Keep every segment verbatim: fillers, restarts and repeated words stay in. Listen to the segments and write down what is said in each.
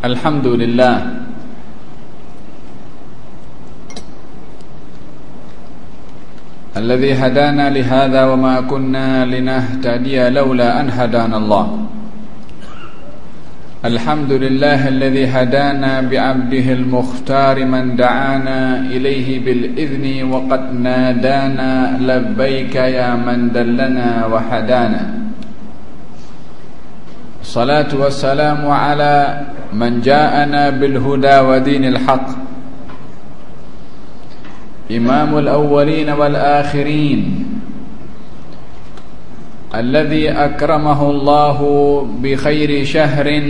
Alhamdulillah, alladzi hadana lihadza wa ma kunna linahtadiya laula an hadana Allah. Alhamdulillah alladzi hadana bi'abdihi al-mukhtar man da'ana ilayhi bil idzni wa qad nadana labbaika ya man dallana wa hadana. Salatu wassalamu ala man ja'ana bil huda wa dinil haqq, imamul awwalin wal akhirin, alladhi akramahu Allahu bi khairi shahrin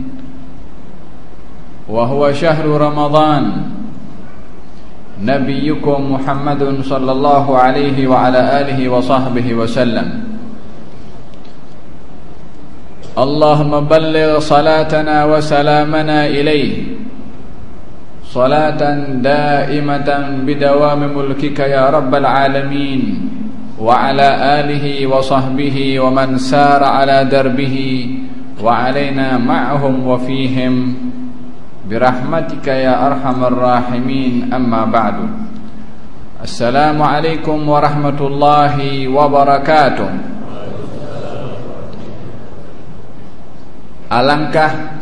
wa huwa shahru Ramadan, nabiyyukum Muhammadun sallallahu alaihi wa ala alihi wa sahbihi wa sallam. Allahumma balligh salatana wa salamana ilayhi salatan daimatan bidawami mulkika ya rabbal alamin, wa ala alihi wa sahbihi wa man sara ala darbihi wa alaina ma'ahum wa fihim birahmatika ya arhamar rahimin. Amma ba'du. Assalamu alaikum warahmatullahi wabarakatuh. Alangkah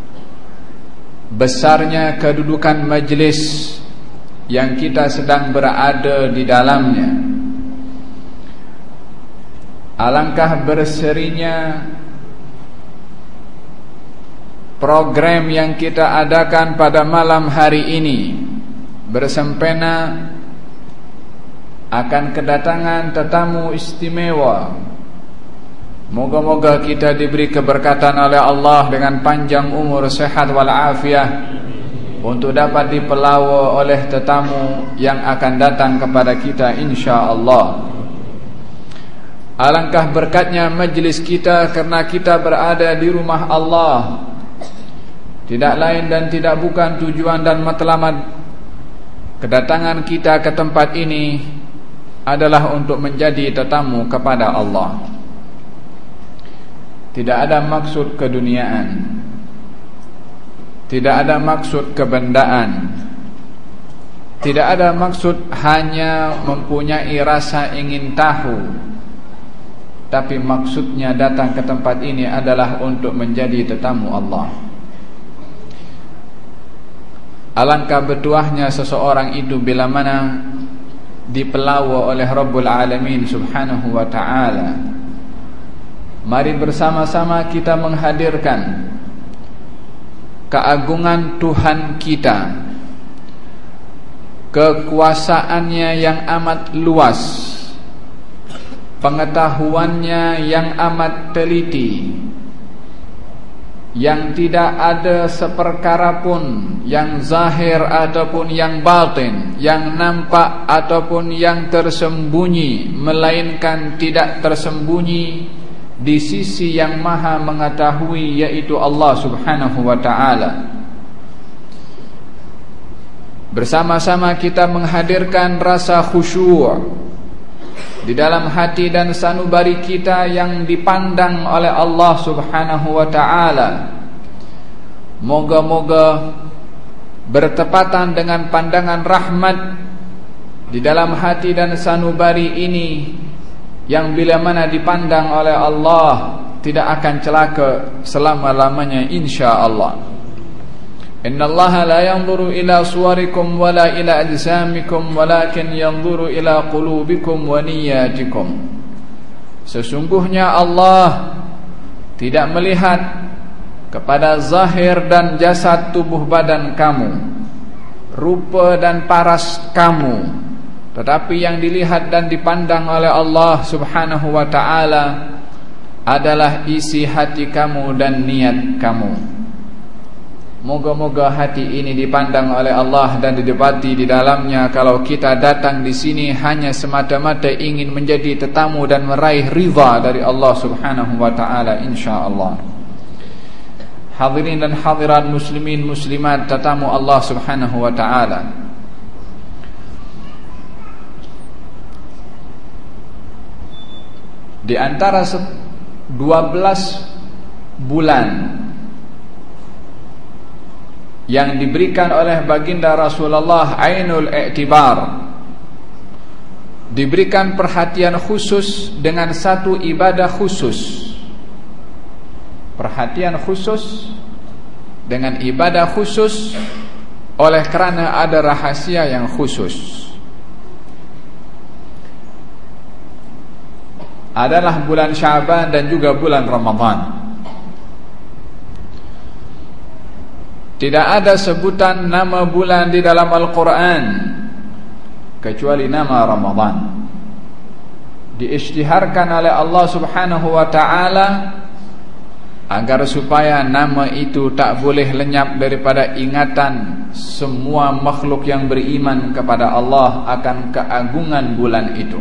besarnya kedudukan majlis yang kita sedang berada di dalamnya. Alangkah berserinya program yang kita adakan pada malam hari ini, bersempena akan kedatangan tetamu istimewa. Moga-moga kita diberi keberkatan oleh Allah dengan panjang umur, sehat walafiat, untuk dapat dipelawa oleh tetamu yang akan datang kepada kita insya-Allah. Alangkah berkatnya majlis kita karena kita berada di rumah Allah. Tidak lain dan tidak bukan tujuan dan matlamat kedatangan kita ke tempat ini adalah untuk menjadi tetamu kepada Allah. Tidak ada maksud keduniaan, tidak ada maksud kebendaan, tidak ada maksud hanya mempunyai rasa ingin tahu, tapi maksudnya datang ke tempat ini adalah untuk menjadi tetamu Allah. Alangkah bertuahnya seseorang itu bila mana dipelawa oleh Rabbul Alamin subhanahu wa ta'ala. Mari bersama-sama kita menghadirkan keagungan Tuhan kita, kekuasaannya yang amat luas, pengetahuannya yang amat teliti, yang tidak ada seperkara pun yang zahir ataupun yang batin, yang nampak ataupun yang tersembunyi, melainkan tidak tersembunyi di sisi yang maha mengetahui, yaitu Allah subhanahu wa ta'ala. Bersama-sama kita menghadirkan rasa khusyuk di dalam hati dan sanubari kita yang dipandang oleh Allah subhanahu wa ta'ala. Moga-moga bertepatan dengan pandangan rahmat di dalam hati dan sanubari ini, yang bila mana dipandang oleh Allah tidak akan celaka selama-lamanya insya-Allah. Innallaha la yanzuru ila suwarikum wala ila ajsamikum walakin yanzuru ila qulubikum wa niyyatikum. Sesungguhnya Allah tidak melihat kepada zahir dan jasad tubuh badan kamu, rupa dan paras kamu, tetapi yang dilihat dan dipandang oleh Allah subhanahu wa ta'ala adalah isi hati kamu dan niat kamu. Moga-moga hati ini dipandang oleh Allah dan didapati di dalamnya kalau kita datang di sini hanya semata-mata ingin menjadi tetamu dan meraih ridha dari Allah subhanahu wa ta'ala insya-Allah. Hadirin dan hadirat muslimin muslimat tetamu Allah subhanahu wa ta'ala, di antara dua belas bulan yang diberikan oleh baginda Rasulullah ainul i'tibar, diberikan perhatian khusus dengan satu ibadah khusus. Perhatian khusus dengan ibadah khusus oleh kerana ada rahasia yang khusus. Adalah bulan Syaban dan juga bulan Ramadan. Tidak ada sebutan nama bulan di dalam Al-Quran kecuali nama Ramadan. Diisytiharkan oleh Allah Subhanahu wa ta'ala agar supaya nama itu tak boleh lenyap daripada ingatan semua makhluk yang beriman kepada Allah akan keagungan bulan itu.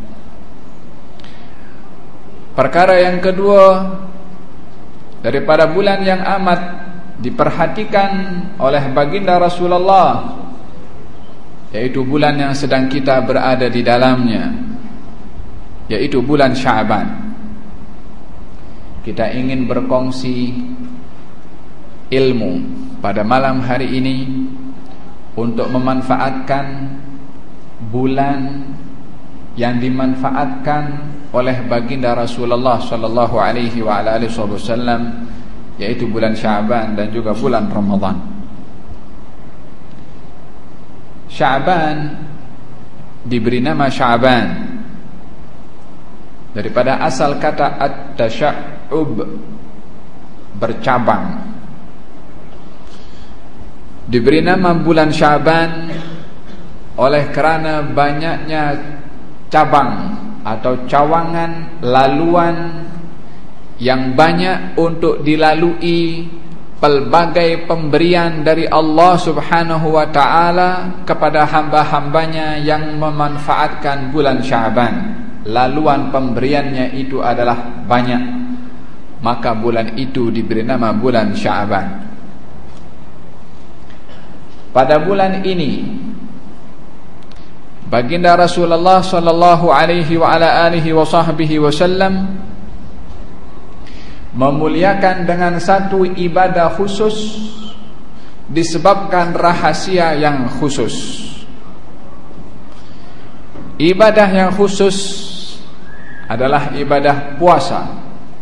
Perkara yang kedua, daripada bulan yang amat diperhatikan oleh baginda Rasulullah, yaitu bulan yang sedang kita berada di dalamnya, yaitu bulan Syaban. Kita ingin berkongsi ilmu pada malam hari ini untuk memanfaatkan bulan yang dimanfaatkan oleh baginda Rasulullah sallallahu alaihi wa ala alihi wasallam, yaitu bulan Syaban dan juga bulan Ramadan. Syaban diberi nama Syaban daripada asal kata at-tasyaub, bercabang. Diberi nama bulan Syaban oleh kerana banyaknya cabang atau cawangan laluan yang banyak untuk dilalui pelbagai pemberian dari Allah Subhanahu wa ta'ala kepada hamba-hambanya yang memanfaatkan bulan Syaban. Laluan pemberiannya itu adalah banyak, maka bulan itu diberi nama bulan Syaban. Pada bulan ini baginda Rasulullah sallallahu alaihi wa ala alihi wa sahbihi wasallam memuliakan dengan satu ibadah khusus disebabkan rahasia yang khusus. Ibadah yang khusus adalah ibadah puasa.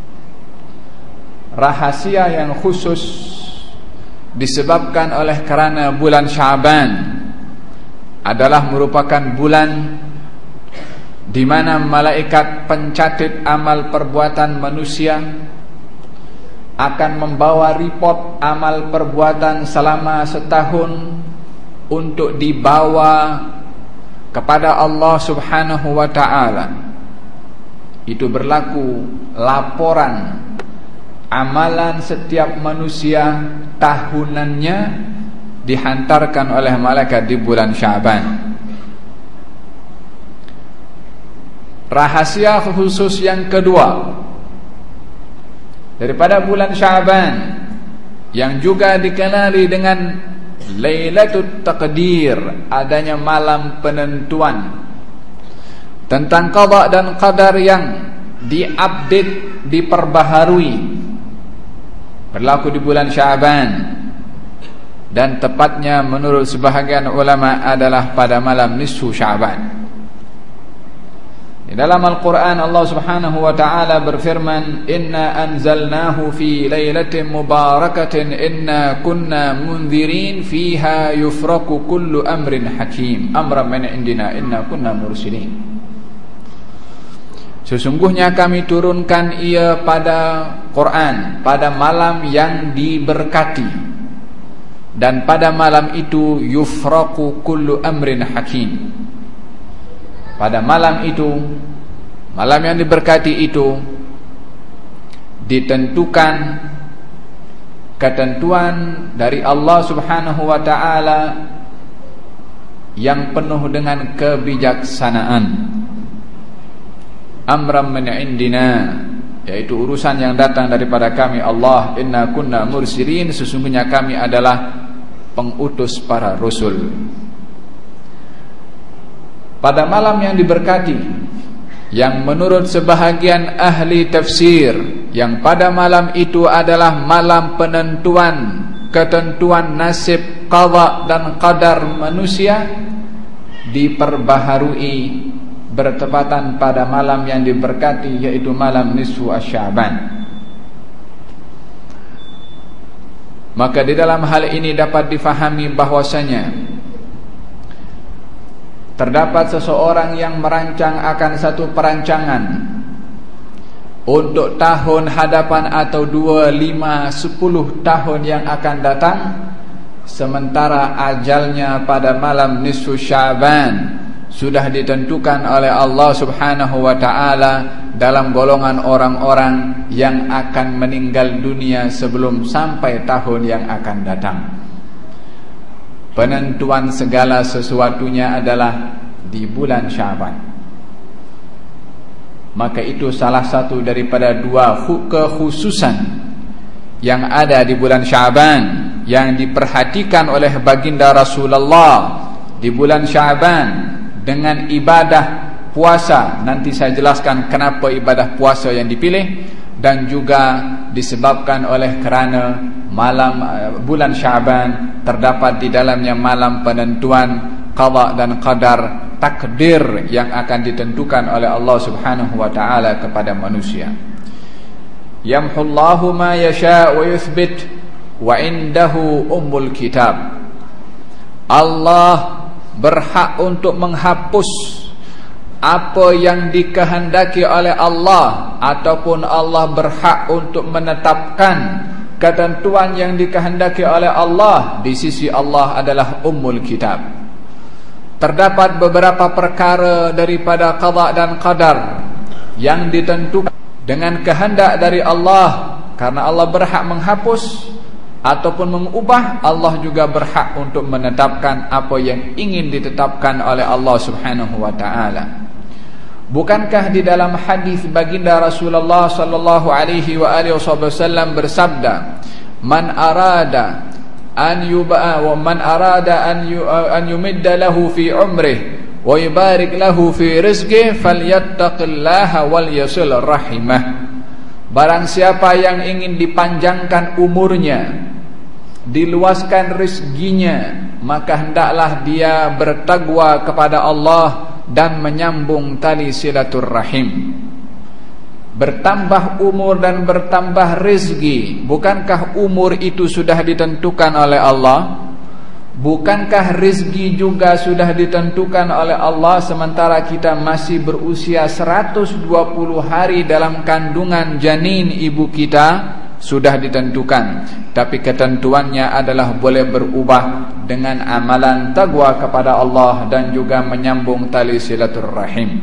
Rahasia yang khusus disebabkan oleh kerana bulan Syaban adalah merupakan bulan di mana malaikat pencatat amal perbuatan manusia akan membawa report amal perbuatan selama setahun untuk dibawa kepada Allah Subhanahu wa ta'ala. Itu berlaku laporan amalan setiap manusia tahunannya dihantarkan oleh malaikat di bulan Syaban. Rahasia khusus yang kedua daripada bulan Syaban yang juga dikenali dengan Lailatul Taqdir, adanya malam penentuan tentang qada dan qadar yang diupdate, diperbaharui, berlaku di bulan Syaban, dan tepatnya menurut sebahagian ulama adalah pada malam nisfu Syaban. Di dalam Al-Quran Allah Subhanahu wa ta'ala berfirman, Inna anzalnahu fi laylatin mubarakatin inna kunna munzirin fiha yufraku kullu amrin hakim amran min indina inna kunna mursilin. Sesungguhnya kami turunkan ia pada Quran pada malam yang diberkati, dan pada malam itu yufraku kullu amrin hakim. Pada malam itu, malam yang diberkati itu, ditentukan ketentuan dari Allah Subhanahu wa ta'ala yang penuh dengan kebijaksanaan. Amran min indina, yaitu urusan yang datang daripada kami Allah. Inna kunna mursilin, sesungguhnya kami adalah pengutus para rasul. Pada malam yang diberkati, yang menurut sebahagian ahli tafsir, yang pada malam itu adalah malam penentuan ketentuan nasib, qadha dan qadar manusia diperbaharui bertepatan pada malam yang diberkati, yaitu malam nisfu Asy-Sya'ban. Maka di dalam hal ini dapat difahami bahwasanya terdapat seseorang yang merancang akan satu perancangan untuk tahun hadapan atau dua, lima, sepuluh tahun yang akan datang, sementara ajalnya pada malam nisfu Sya'ban sudah ditentukan oleh Allah Subhanahu wa ta'ala dalam golongan orang-orang yang akan meninggal dunia sebelum sampai tahun yang akan datang. Penentuan segala sesuatunya adalah di bulan Sya'ban. Maka itu salah satu daripada dua kekhususan yang ada di bulan Sya'ban, yang diperhatikan oleh baginda Rasulullah di bulan Sya'ban dengan ibadah puasa. Nanti saya jelaskan kenapa ibadah puasa yang dipilih, dan juga disebabkan oleh kerana malam bulan Sya'ban terdapat di dalamnya malam penentuan qadha dan qadar, takdir yang akan ditentukan oleh Allah Subhanahu wa ta'ala kepada manusia. Yamhullahu ma yasha' wa yuthbit wa indahu ummul kitab. Allah berhak untuk menghapus apa yang dikehendaki oleh Allah, ataupun Allah berhak untuk menetapkan ketentuan yang dikehendaki oleh Allah. Di sisi Allah adalah ummul kitab. Terdapat beberapa perkara daripada qadha dan qadar yang ditentukan dengan kehendak dari Allah, karena Allah berhak menghapus ataupun mengubah. Allah juga berhak untuk menetapkan apa yang ingin ditetapkan oleh Allah Subhanahu wa ta'ala. Bukankah di dalam hadis baginda Rasulullah sallallahu alaihi wa alihi wasallam bersabda, man arada an yuba wa man arada an yu, an yumidda lahu fi umrihi wa yubarik lahu fi rizqihi falyattaqillaha wal yasil rahimah. Barang siapa yang ingin dipanjangkan umurnya, diluaskan rezekinya, maka hendaklah dia bertakwa kepada Allah dan menyambung tali silaturrahim. Bertambah umur dan bertambah rezeki, bukankah umur itu sudah ditentukan oleh Allah? Bukankah rezeki juga sudah ditentukan oleh Allah, sementara kita masih berusia seratus dua puluh hari dalam kandungan janin ibu kita? Sudah ditentukan, tapi ketentuannya adalah boleh berubah dengan amalan taqwa kepada Allah dan juga menyambung tali silaturrahim.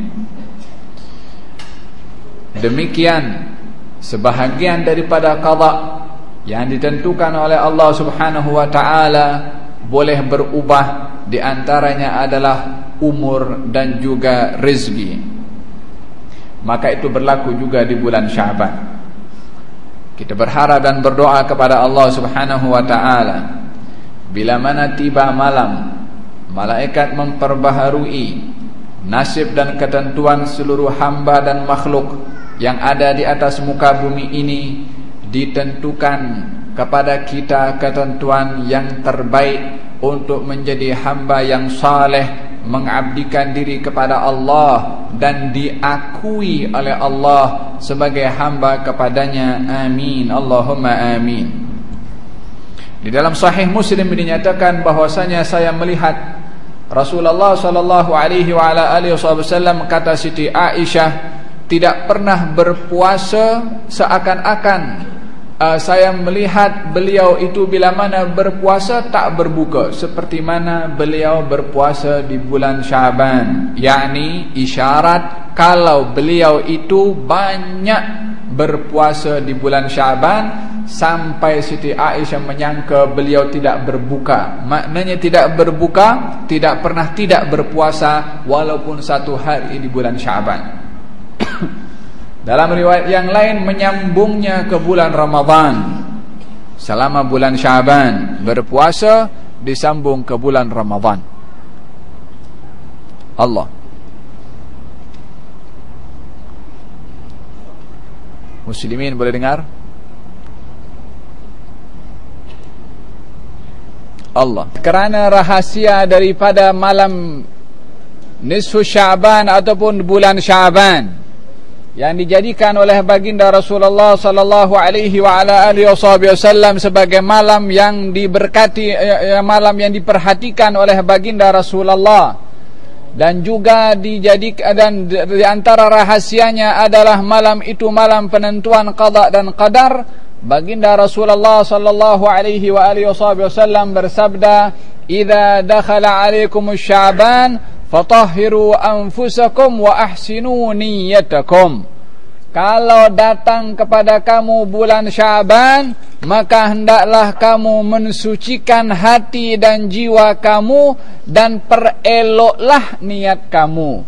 Demikian sebahagian daripada qadha yang ditentukan oleh Allah Subhanahu wa ta'ala boleh berubah, di antaranya adalah umur dan juga rezeki. Maka itu berlaku juga di bulan Sya'ban. Kita berharap dan berdoa kepada Allah Subhanahu wa ta'ala, bila mana tiba malam, malaikat memperbaharui nasib dan ketentuan seluruh hamba dan makhluk yang ada di atas muka bumi ini, ditentukan kepada kita ketentuan yang terbaik untuk menjadi hamba yang saleh, mengabdikan diri kepada Allah dan diakui oleh Allah sebagai hamba kepadanya. Amin, Allahumma amin. Di dalam Sahih Muslim dinyatakan bahwasanya saya melihat Rasulullah sallallahu alaihi wa ala alihi wasallam, kata Siti Aisyah, tidak pernah berpuasa seakan-akan Uh, saya melihat beliau itu bila mana berpuasa tak berbuka, seperti mana beliau berpuasa di bulan Sya'ban. Yakni isyarat kalau beliau itu banyak berpuasa di bulan Sya'ban, sampai Siti Aisyah menyangka beliau tidak berbuka. Maknanya tidak berbuka, tidak pernah tidak berpuasa walaupun satu hari di bulan Sya'ban. Dalam riwayat yang lain menyambungnya ke bulan Ramadan. Selama bulan Sya'ban berpuasa, disambung ke bulan Ramadan. Allah. Muslimin boleh dengar? Allah. Kerana rahasia daripada malam nisfu Sya'ban ataupun bulan Sya'ban yang dijadikan oleh baginda Rasulullah sallallahu alaihi wa ala alihi wasallam sebagai malam yang diberkati, malam yang diperhatikan oleh baginda Rasulullah, dan juga dijadikan, dan di antara rahasianya adalah malam itu malam penentuan qada dan qadar. Baginda Rasulullah sallallahu alaihi wa alihi wasallam bersabda, "Idza dakhala 'alaikumus Sya'ban fatahhiru anfusakum wa ahsinu niyyatakum." Kalau datang kepada kamu bulan Sya'ban, maka hendaklah kamu mensucikan hati dan jiwa kamu, dan pereloklah niat kamu,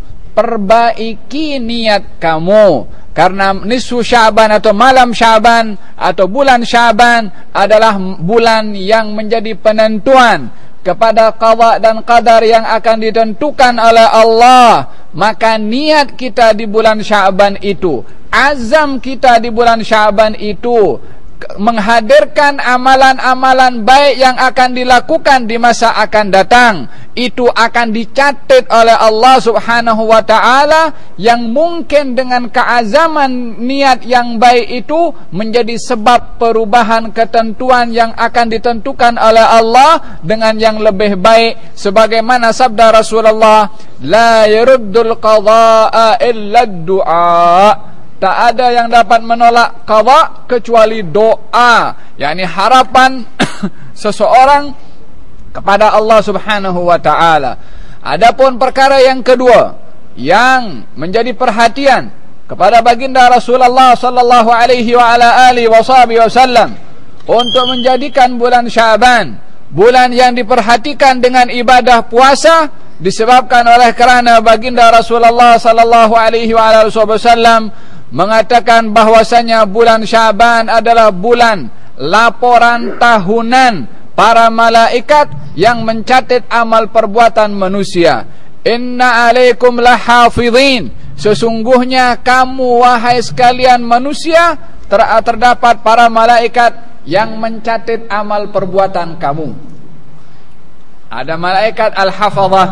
perbaiki niat kamu. Karena nisfu Sya'ban atau malam Sya'ban atau bulan Sya'ban adalah bulan yang menjadi penentuan kepada qada dan qadar yang akan ditentukan oleh Allah. Maka niat kita di bulan Sya'ban itu, azam kita di bulan Sya'ban itu menghadirkan amalan-amalan baik yang akan dilakukan di masa akan datang, itu akan dicatat oleh Allah Subhanahu wa ta'ala, yang mungkin dengan keazaman niat yang baik itu menjadi sebab perubahan ketentuan yang akan ditentukan oleh Allah dengan yang lebih baik, sebagaimana sabda Rasulullah, la yaruddul qadha'a illa ad-du'a. Tak ada yang dapat menolak qada kecuali doa, yakni harapan seseorang kepada Allah Subhanahu wa ta'ala. Adapun perkara yang kedua yang menjadi perhatian kepada baginda Rasulullah sallallahu alaihi wa ala alihi wasallam untuk menjadikan bulan Sya'ban bulan yang diperhatikan dengan ibadah puasa, disebabkan oleh kerana baginda Rasulullah sallallahu alaihi wa ala alihi wasallam mengatakan bahwasanya bulan Sya'ban adalah bulan laporan tahunan para malaikat yang mencatat amal perbuatan manusia. Inna alaikum lahafidhin, sesungguhnya kamu wahai sekalian manusia ter terdapat para malaikat yang mencatat amal perbuatan kamu. Ada malaikat al-hafadhah,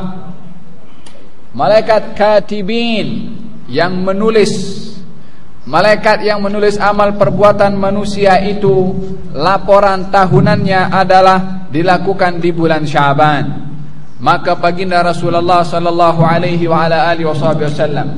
malaikat katibin yang menulis. Malaikat yang menulis amal perbuatan manusia itu, laporan tahunannya adalah dilakukan di bulan Sya'ban. Maka baginda Rasulullah sallallahu alaihi wa ala alihi wasallam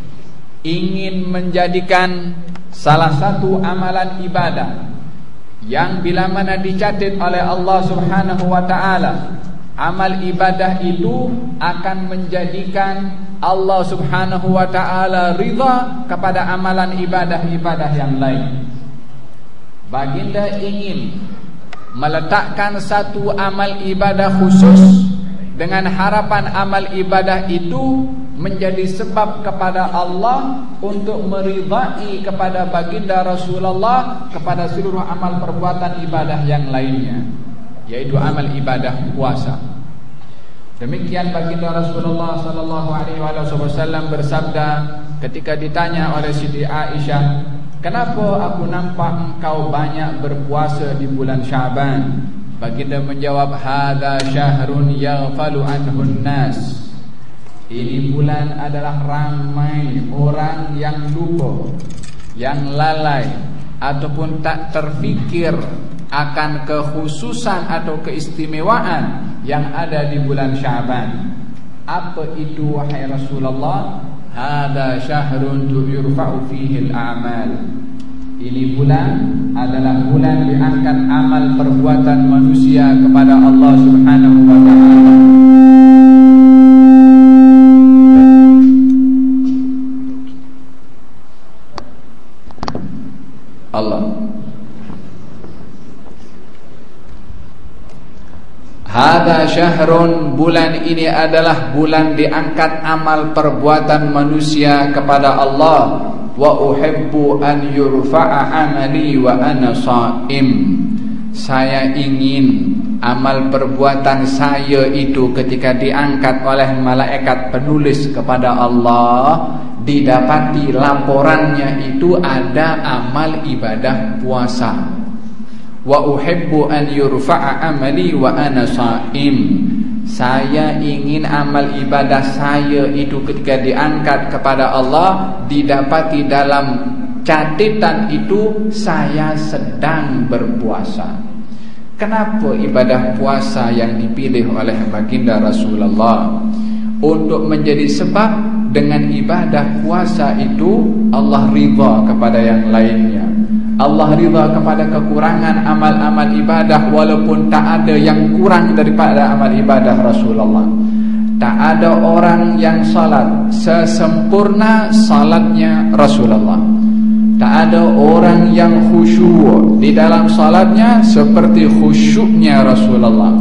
ingin menjadikan salah satu amalan ibadah yang bila mana dicatat oleh Allah Subhanahu wa ta'ala, amal ibadah itu akan menjadikan Allah Subhanahu wa ta'ala ridha kepada amalan ibadah-ibadah yang lain. Baginda ingin meletakkan satu amal ibadah khusus dengan harapan amal ibadah itu menjadi sebab kepada Allah untuk meridai kepada baginda Rasulullah kepada seluruh amal perbuatan ibadah yang lainnya, yaitu amal ibadah puasa. Demikian baginda Rasulullah sallallahu alaihi wasallam bersabda ketika ditanya oleh Siti Aisyah, "Kenapa aku nampak engkau banyak berpuasa di bulan Sya'ban?" Baginda menjawab, "Hadza syahrun yaghfalu anhun nas." Ini bulan adalah ramai orang yang lupa, yang lalai ataupun tak terfikir akan kekhususan atau keistimewaan yang ada di bulan Sya'ban. Apa itu wahai Rasulullah? Hada syahrun yurfa'u fihi al-a'mal. Ini bulan adalah bulan diangkat amal perbuatan manusia kepada Allah Subhanahu wa ta'ala. Allah Hada syahrun, bulan ini adalah bulan diangkat amal perbuatan manusia kepada Allah. Wa uhibbu an yurfa'a amali wa ana sha'im. Saya ingin amal perbuatan saya itu ketika diangkat oleh malaikat penulis kepada Allah, didapati laporannya itu ada amal ibadah puasa. wa uhibbu an yurfa'a amali wa ana sha'im. Saya ingin amal ibadah saya itu ketika diangkat kepada Allah didapati dalam catatan itu saya sedang berpuasa. Kenapa ibadah puasa yang dipilih oleh baginda Rasulullah untuk menjadi sebab dengan ibadah puasa itu Allah ridha kepada yang lainnya. Allah ridha kepada kekurangan amal-amal ibadah, walaupun tak ada yang kurang daripada amal ibadah Rasulullah. Tak ada orang yang salat sesempurna salatnya Rasulullah. Tak ada orang yang khusyuk di dalam salatnya seperti khusyuknya Rasulullah.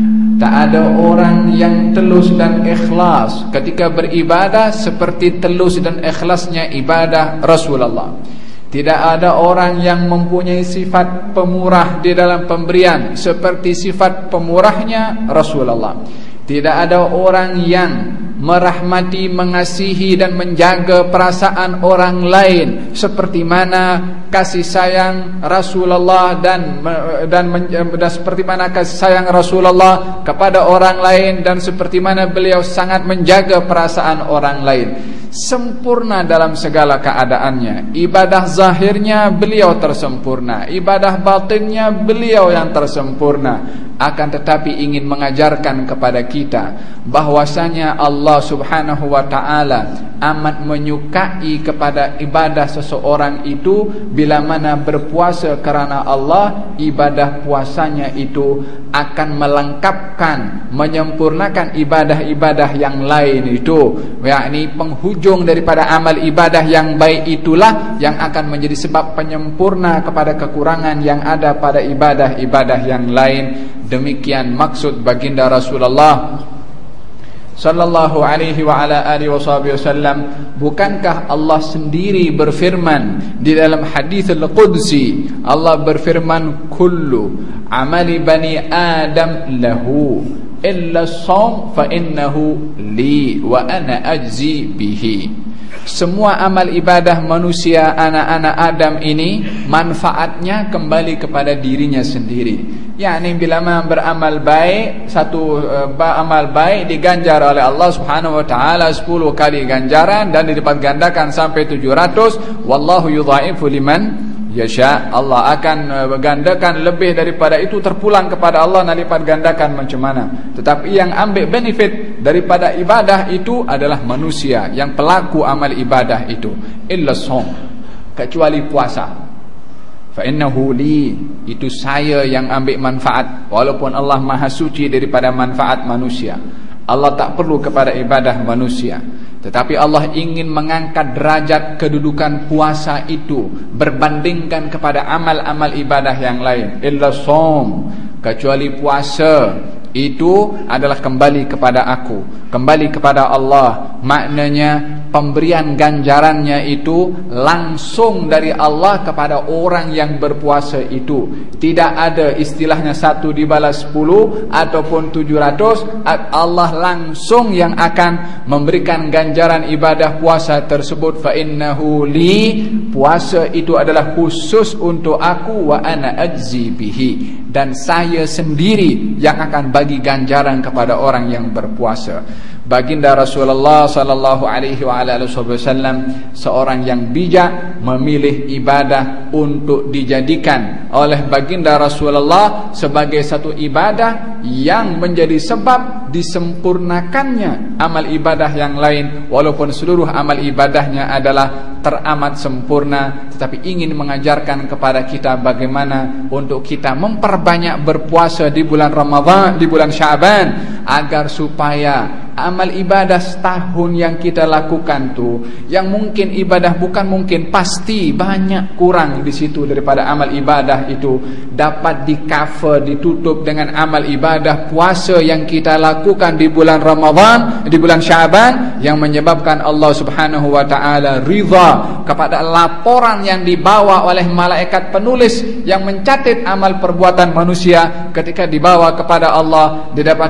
Tak ada orang yang telus dan ikhlas ketika beribadah seperti telus dan ikhlasnya ibadah Rasulullah. Tidak ada orang yang mempunyai sifat pemurah di dalam pemberian seperti sifat pemurahnya Rasulullah. Tidak ada orang yang merahmati, mengasihi dan menjaga perasaan orang lain seperti mana kasih sayang Rasulullah dan dan, dan seperti mana kasih sayang Rasulullah kepada orang lain, dan seperti mana beliau sangat menjaga perasaan orang lain. Sempurna dalam segala keadaannya. Ibadah zahirnya beliau tersempurna, ibadah batinnya beliau yang tersempurna. Akan tetapi ingin mengajarkan kepada kita bahwasanya Allah Subhanahu wa ta'ala amat menyukai kepada ibadah seseorang itu bila mana berpuasa kerana Allah. Ibadah puasanya itu akan melengkapkan, menyempurnakan ibadah-ibadah yang lain itu, yakni penghujung daripada amal ibadah yang baik itulah yang akan menjadi sebab penyempurna kepada kekurangan yang ada pada ibadah-ibadah yang lain. Demikian maksud baginda Rasulullah sallallahu alaihi wa ala alihi wasallam. Bukankah Allah sendiri berfirman di dalam hadis al-Qudsi, Allah berfirman, kullu amali bani Adam lahu illa as-shaum fa innahu li wa ana ajzi bihi. Semua amal ibadah manusia anak-anak Adam ini manfaatnya kembali kepada dirinya sendiri. yakni bila mana beramal baik, satu uh, amal baik diganjar oleh Allah Subhanahu wa taala sepuluh kali ganjaran dan dilipat gandakan sampai tujuh ratus. Wallahu yudha'ifu liman yasha. Allah akan uh, gandakan lebih daripada itu, terpulang kepada Allah nak lipat gandakan macam mana. Tetapi yang ambil benefit daripada ibadah itu adalah manusia yang pelaku amal ibadah itu. Illa shaum, kecuali puasa. Fa innahu li, itu saya yang ambil manfaat, walaupun Allah Maha suci daripada manfaat manusia. Allah tak perlu kepada ibadah manusia, tetapi Allah ingin mengangkat derajat kedudukan puasa itu berbandingkan kepada amal-amal ibadah yang lain. Illa shaum, kecuali puasa itu adalah kembali kepada aku, kembali kepada Allah. Maknanya pemberian ganjarannya itu langsung dari Allah kepada orang yang berpuasa itu. Tidak ada istilahnya satu dibalas sepuluh ataupun tujuh ratus. Allah langsung yang akan memberikan ganjaran ibadah puasa tersebut. Fa innahu li, puasa itu adalah khusus untuk aku, wa ana ajzi bihi, dan saya sendiri yang akan bagi ganjaran kepada orang yang berpuasa. Baginda Rasulullah sallallahu alaihi wa alihi wasallam seorang yang bijak, memilih ibadah untuk dijadikan oleh baginda Rasulullah sebagai satu ibadah yang menjadi sebab disempurnakannya amal ibadah yang lain, walaupun seluruh amal ibadahnya adalah teramat sempurna, tetapi ingin mengajarkan kepada kita bagaimana untuk kita memperbanyak berpuasa di bulan Ramadan, di bulan Syaban, agar supaya amal ibadah setahun yang kita lakukan tu, yang mungkin ibadah bukan mungkin, pasti banyak kurang di situ daripada amal ibadah itu, dapat di cover, ditutup dengan amal ibadah puasa yang kita lakukan di bulan Ramadan, di bulan Syaban, yang menyebabkan Allah Subhanahu wa taala ridha kepada laporan yang dibawa oleh malaikat penulis yang mencatat amal perbuatan manusia. Ketika dibawa kepada Allah, didapati fulan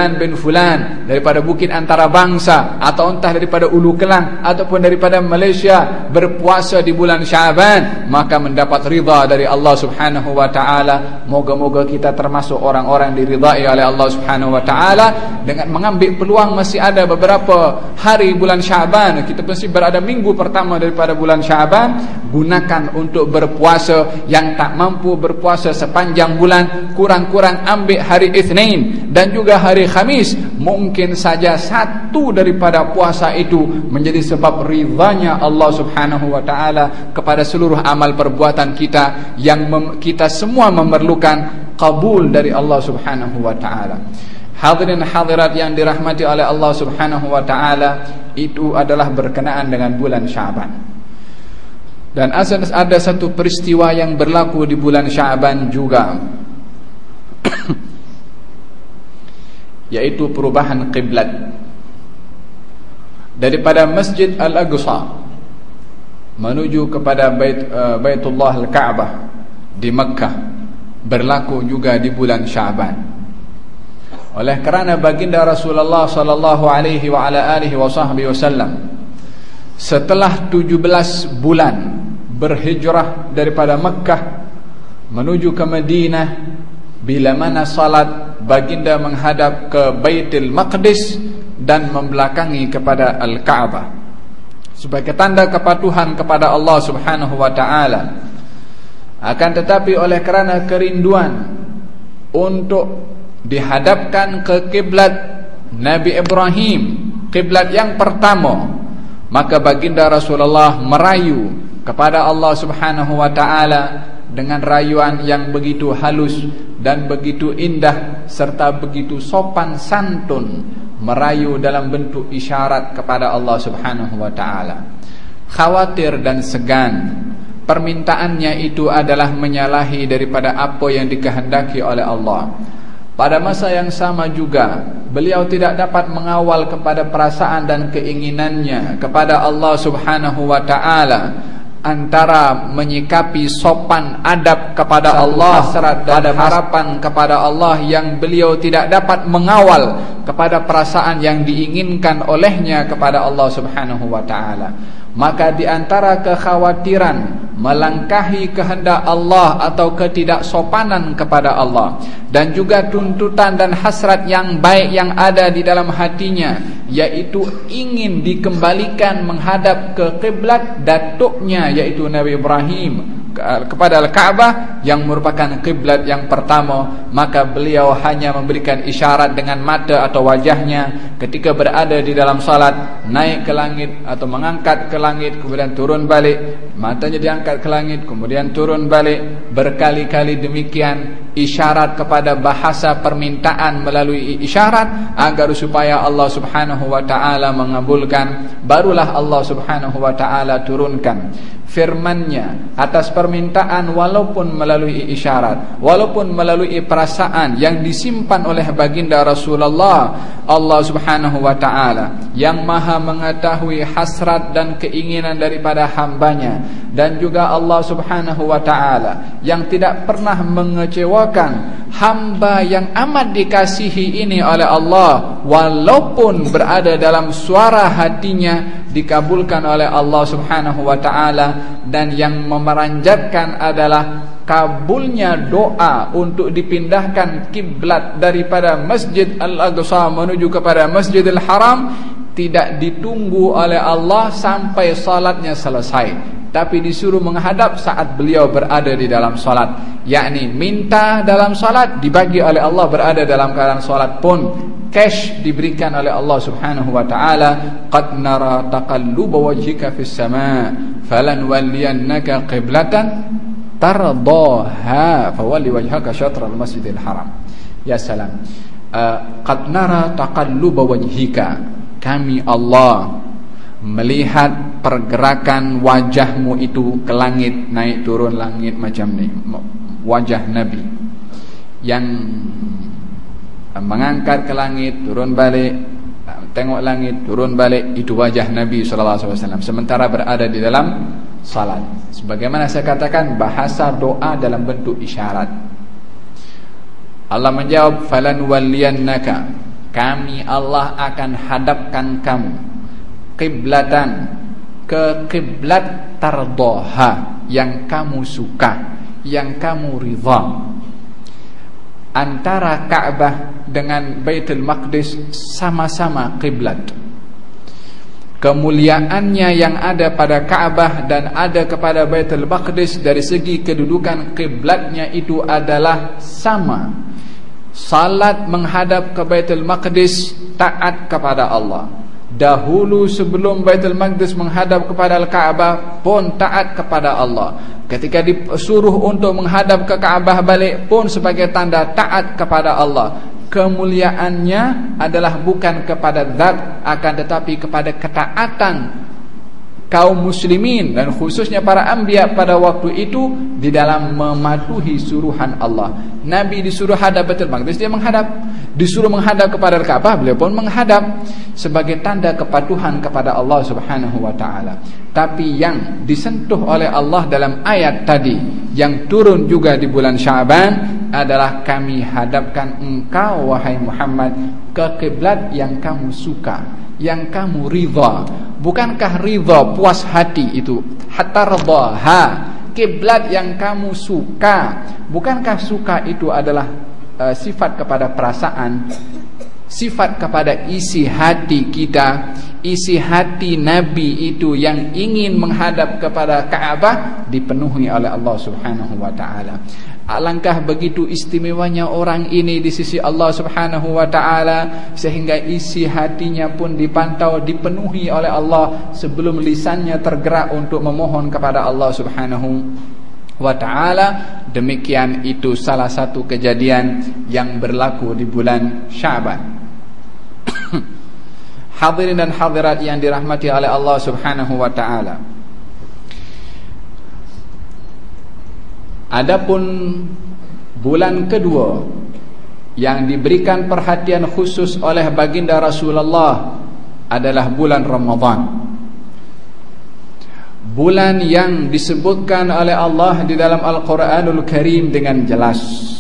fulan bin fulan daripada bukit antarabangsa, atau entah daripada Ulu Kelang ataupun daripada Malaysia, berpuasa di bulan Syaban, maka mendapat ridha dari Allah Subhanahu wa taala. Moga-moga kita termasuk orang-orang diridai oleh Allah Subhanahu wa taala dengan mengambil peluang. Masih ada beberapa hari bulan Syaban, kita mesti berada minggu pertama daripada bulan Syaban, gunakan untuk berpuasa. Yang tak mampu berpuasa sepanjang bulan, kurang-kurang ambil hari Isnin dan juga hari Khamis. Mungkin saja satu daripada puasa itu menjadi sebab ridhanya Allah Subhanahu wa taala kepada seluruh amal perbuatan kita yang mem- kita semua memerlukan kabul dari Allah Subhanahu wa taala. Hadirin hadirat yang dirahmati oleh Allah Subhanahu wa taala, itu adalah berkenaan dengan bulan Syaban. Dan ada satu peristiwa yang berlaku di bulan Syaban juga, yaitu perubahan kiblat daripada Masjid Al-Aqsa menuju kepada Bait, uh, Baitullah Al-Ka'bah di Makkah, berlaku juga di bulan Syaban. Oleh kerana baginda Rasulullah sallallahu alaihi wa ala alihi wasallam setelah tujuh belas bulan berhijrah daripada Makkah menuju ke Madinah, bila mana salat baginda menghadap ke Baitul Maqdis dan membelakangi kepada Al-Ka'bah sebagai tanda kepatuhan kepada Allah Subhanahu wa taala. Akan tetapi oleh kerana kerinduan untuk dihadapkan ke kiblat Nabi Ibrahim, kiblat yang pertama, maka baginda Rasulullah merayu kepada Allah Subhanahu wa taala dengan rayuan yang begitu halus dan begitu indah serta begitu sopan santun, merayu dalam bentuk isyarat kepada Allah Subhanahu wa taala. Khawatir dan segan permintaannya itu adalah menyalahi daripada apa yang dikehendaki oleh Allah. Pada masa yang sama juga beliau tidak dapat mengawal kepada perasaan dan keinginannya kepada Allah Subhanahu wa taala, antara menyikapi sopan adab kepada Allah dan harapan kepada Allah yang beliau tidak dapat mengawal kepada perasaan yang diinginkan olehnya kepada Allah Subhanahu wa taala. Maka di antara kekhawatiran melangkahi kehendak Allah atau ketidaksopanan kepada Allah, dan juga tuntutan dan hasrat yang baik yang ada di dalam hatinya, yaitu ingin dikembalikan menghadap ke kiblat datuknya, yaitu Nabi Ibrahim, kepada Al-Ka'bah yang merupakan kiblat yang pertama, maka beliau hanya memberikan isyarat dengan mata atau wajahnya ketika berada di dalam salat, naik ke langit atau mengangkat ke langit kemudian turun balik, matanya diangkat ke langit kemudian turun balik, berkali-kali demikian, isyarat kepada bahasa permintaan melalui isyarat agar supaya Allah Subhanahu wa taala mengabulkan. Barulah Allah Subhanahu wa taala turunkan firman-Nya atas permintaan, walaupun melalui isyarat, walaupun melalui perasaan yang disimpan oleh baginda Rasulullah. Allah Subhanahu wa taala yang maha mengetahui hasrat dan keinginan daripada hambanya, dan juga Allah Subhanahu wa taala yang tidak pernah mengecewakan hamba yang amat dikasihi ini oleh Allah, walaupun berada dalam suara hatinya dikabulkan oleh Allah Subhanahu wa taala. Dan yang memeranjatkan adalah kabulnya doa untuk dipindahkan kiblat daripada Masjid Al-Aqsa menuju kepada Masjidil Haram tidak ditunggu oleh Allah sampai salatnya selesai, tapi disuruh menghadap saat beliau berada di dalam salat, yakni minta dalam salat dibagi oleh Allah, berada dalam keadaan salat pun cash diberikan oleh Allah Subhanahu wa taala. Qad nara taqalluba wajhika fis sama' falanwalliyannaka qiblatan tardaha fawalli wajhaka syatral masjidil haram. Ya salam. uh, Qad nara taqalluba wajhika, kami Allah melihat pergerakan wajahmu itu ke langit, naik turun langit macam ni. Wajah Nabi yang mengangkat ke langit, turun balik, tengok langit, turun balik, itu wajah Nabi sallallahu alaihi wasallam sementara berada di dalam salat. Sebagaimana saya katakan, bahasa doa dalam bentuk isyarat. Allah menjawab, falan walliyannaka, kami Allah akan hadapkan kamu qiblatan ke kiblat tardoha, yang kamu suka, yang kamu ridha. Antara Ka'bah dengan Baitul Maqdis sama-sama kiblat. Kemuliaannya yang ada pada Ka'bah dan ada kepada Baitul Maqdis dari segi kedudukan kiblatnya itu adalah sama. Salat menghadap ke Baitul Maqdis taat kepada Allah. Dahulu sebelum Baitul Maqdis menghadap kepada Al-Ka'bah pun taat kepada Allah. Ketika disuruh untuk menghadap ke Ka'bah balik pun sebagai tanda taat kepada Allah. Kemuliaannya adalah bukan kepada zat, akan tetapi kepada ketaatan kaum muslimin dan khususnya para anbiya pada waktu itu di dalam mematuhi suruhan Allah. Nabi disuruh hadap Baitul Maqdis, dia menghadap. Disuruh menghadap kepada Ka'bah, beliau pun menghadap sebagai tanda kepatuhan kepada Allah Subhanahu wa taala. Tapi yang disentuh oleh Allah dalam ayat tadi yang turun juga di bulan Sya'ban adalah kami hadapkan engkau wahai Muhammad ke kiblat yang kamu suka, yang kamu ridha. Bukankah ridha puas hati itu? Hatta radhaha, kiblat yang kamu suka. Bukankah suka itu adalah uh, sifat kepada perasaan, sifat kepada isi hati kita? Isi hati Nabi itu yang ingin menghadap kepada Ka'bah dipenuhi oleh Allah Subhanahu wa taala. Alangkah begitu istimewanya orang ini di sisi Allah Subhanahu wa taala, sehingga isi hatinya pun dipantau dipenuhi oleh Allah sebelum lisannya tergerak untuk memohon kepada Allah Subhanahu wa taala. Demikian itu salah satu kejadian yang berlaku di bulan Sya'ban. Hadirin dan hadirat yang dirahmati oleh Allah Subhanahu wa taala, adapun bulan kedua yang diberikan perhatian khusus oleh baginda Rasulullah adalah bulan Ramadan. Bulan yang disebutkan oleh Allah di dalam Al-Quranul Karim dengan jelas.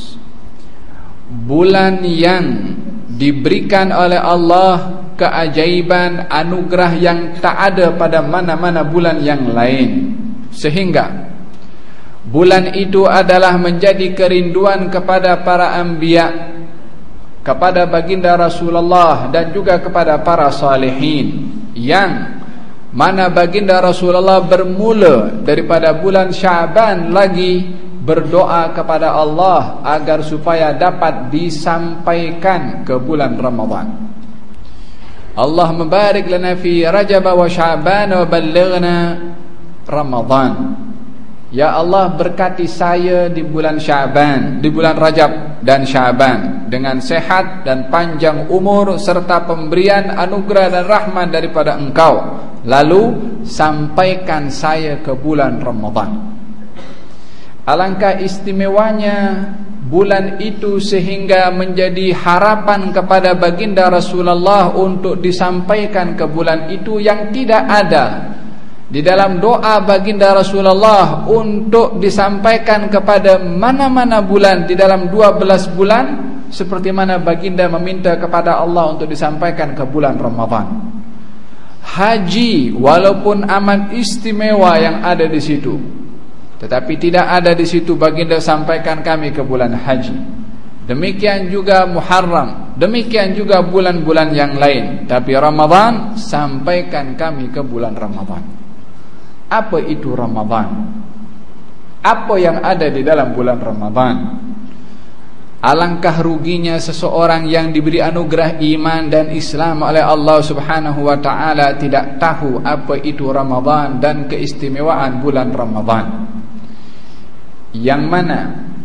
Bulan yang diberikan oleh Allah keajaiban, anugerah yang tak ada pada mana-mana bulan yang lain. Sehingga bulan itu adalah menjadi kerinduan kepada para anbiya, kepada baginda Rasulullah dan juga kepada para salihin, yang mana baginda Rasulullah bermula daripada bulan Sya'ban lagi berdoa kepada Allah agar supaya dapat disampaikan ke bulan Ramadan. Allah membarik lana fi Rajab wa Sya'ban wa ballighna Ramadan. Ya Allah, berkati saya di bulan Sya'ban, di bulan Rajab dan Sya'ban dengan sehat dan panjang umur serta pemberian anugerah dan rahmat daripada Engkau. Lalu sampaikan saya ke bulan Ramadan. Alangkah istimewanya bulan itu sehingga menjadi harapan kepada baginda Rasulullah untuk disampaikan ke bulan itu yang tidak ada di dalam doa baginda Rasulullah untuk disampaikan kepada mana-mana bulan di dalam dua belas bulan, seperti mana baginda meminta kepada Allah untuk disampaikan ke bulan Ramadan. Haji walaupun amat istimewa yang ada di situ, tetapi tidak ada di situ baginda sampaikan kami ke bulan haji. Demikian juga Muharram, demikian juga bulan-bulan yang lain. Tapi Ramadan, sampaikan kami ke bulan Ramadan. Apa itu Ramadan? Apa yang ada di dalam bulan Ramadan? Alangkah ruginya seseorang yang diberi anugerah iman dan Islam oleh Allah Subhanahu wa taala tidak tahu apa itu Ramadan dan keistimewaan bulan Ramadan. Yang mana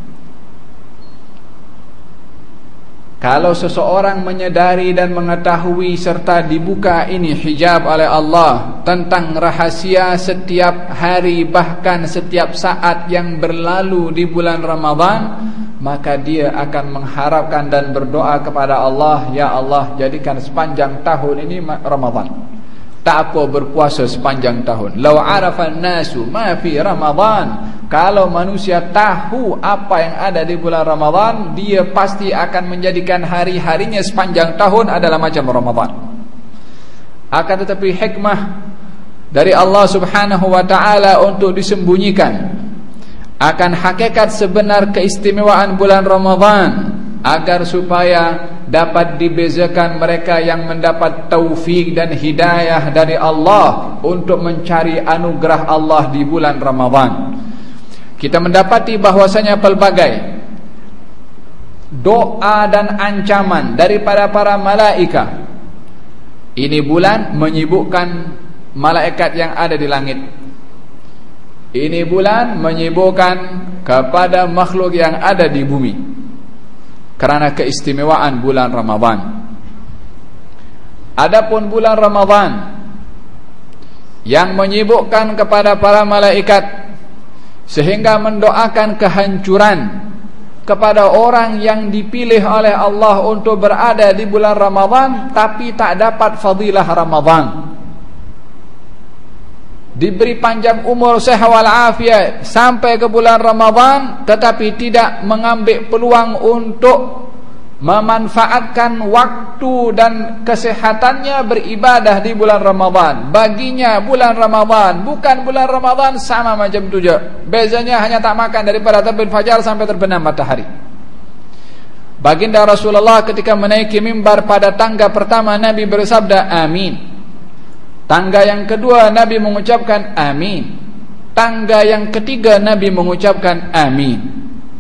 kalau seseorang menyadari dan mengetahui serta dibuka ini hijab oleh Allah tentang rahasia setiap hari bahkan setiap saat yang berlalu di bulan Ramadan, maka dia akan mengharapkan dan berdoa kepada Allah, ya Allah, jadikan sepanjang tahun ini Ramadan. tak apa berpuasa sepanjang tahun. Lau arafan nasu ma fi Ramadan, kalau manusia tahu apa yang ada di bulan Ramadan, dia pasti akan menjadikan hari-harinya sepanjang tahun adalah macam Ramadan. Akan tetapi hikmah dari Allah Subhanahu wa ta'ala untuk disembunyikan akan hakikat sebenar keistimewaan bulan Ramadan, agar supaya dapat dibezakan mereka yang mendapat taufik dan hidayah dari Allah untuk mencari anugerah Allah di bulan Ramadan. Kita mendapati bahwasanya pelbagai doa dan ancaman daripada para malaikat. Ini bulan menyibukkan malaikat yang ada di langit. Ini bulan menyibukkan kepada makhluk yang ada di bumi, karena keistimewaan bulan Ramadan. Adapun bulan Ramadan yang menyibukkan kepada para malaikat sehingga mendoakan kehancuran kepada orang yang dipilih oleh Allah untuk berada di bulan Ramadan tapi tak dapat fadilah Ramadan. Diberi panjang umur, sehat wal afiat sampai ke bulan Ramadan, tetapi tidak mengambil peluang untuk memanfaatkan waktu dan kesehatannya beribadah di bulan Ramadan. Baginya bulan Ramadan bukan bulan Ramadan sama macam tu je. Bezanya hanya tak makan daripada terbit fajar sampai terbenam matahari. Baginda Rasulullah ketika menaiki mimbar pada tangga pertama, Nabi bersabda amin. Tangga yang kedua Nabi mengucapkan amin. Tangga yang ketiga Nabi mengucapkan amin.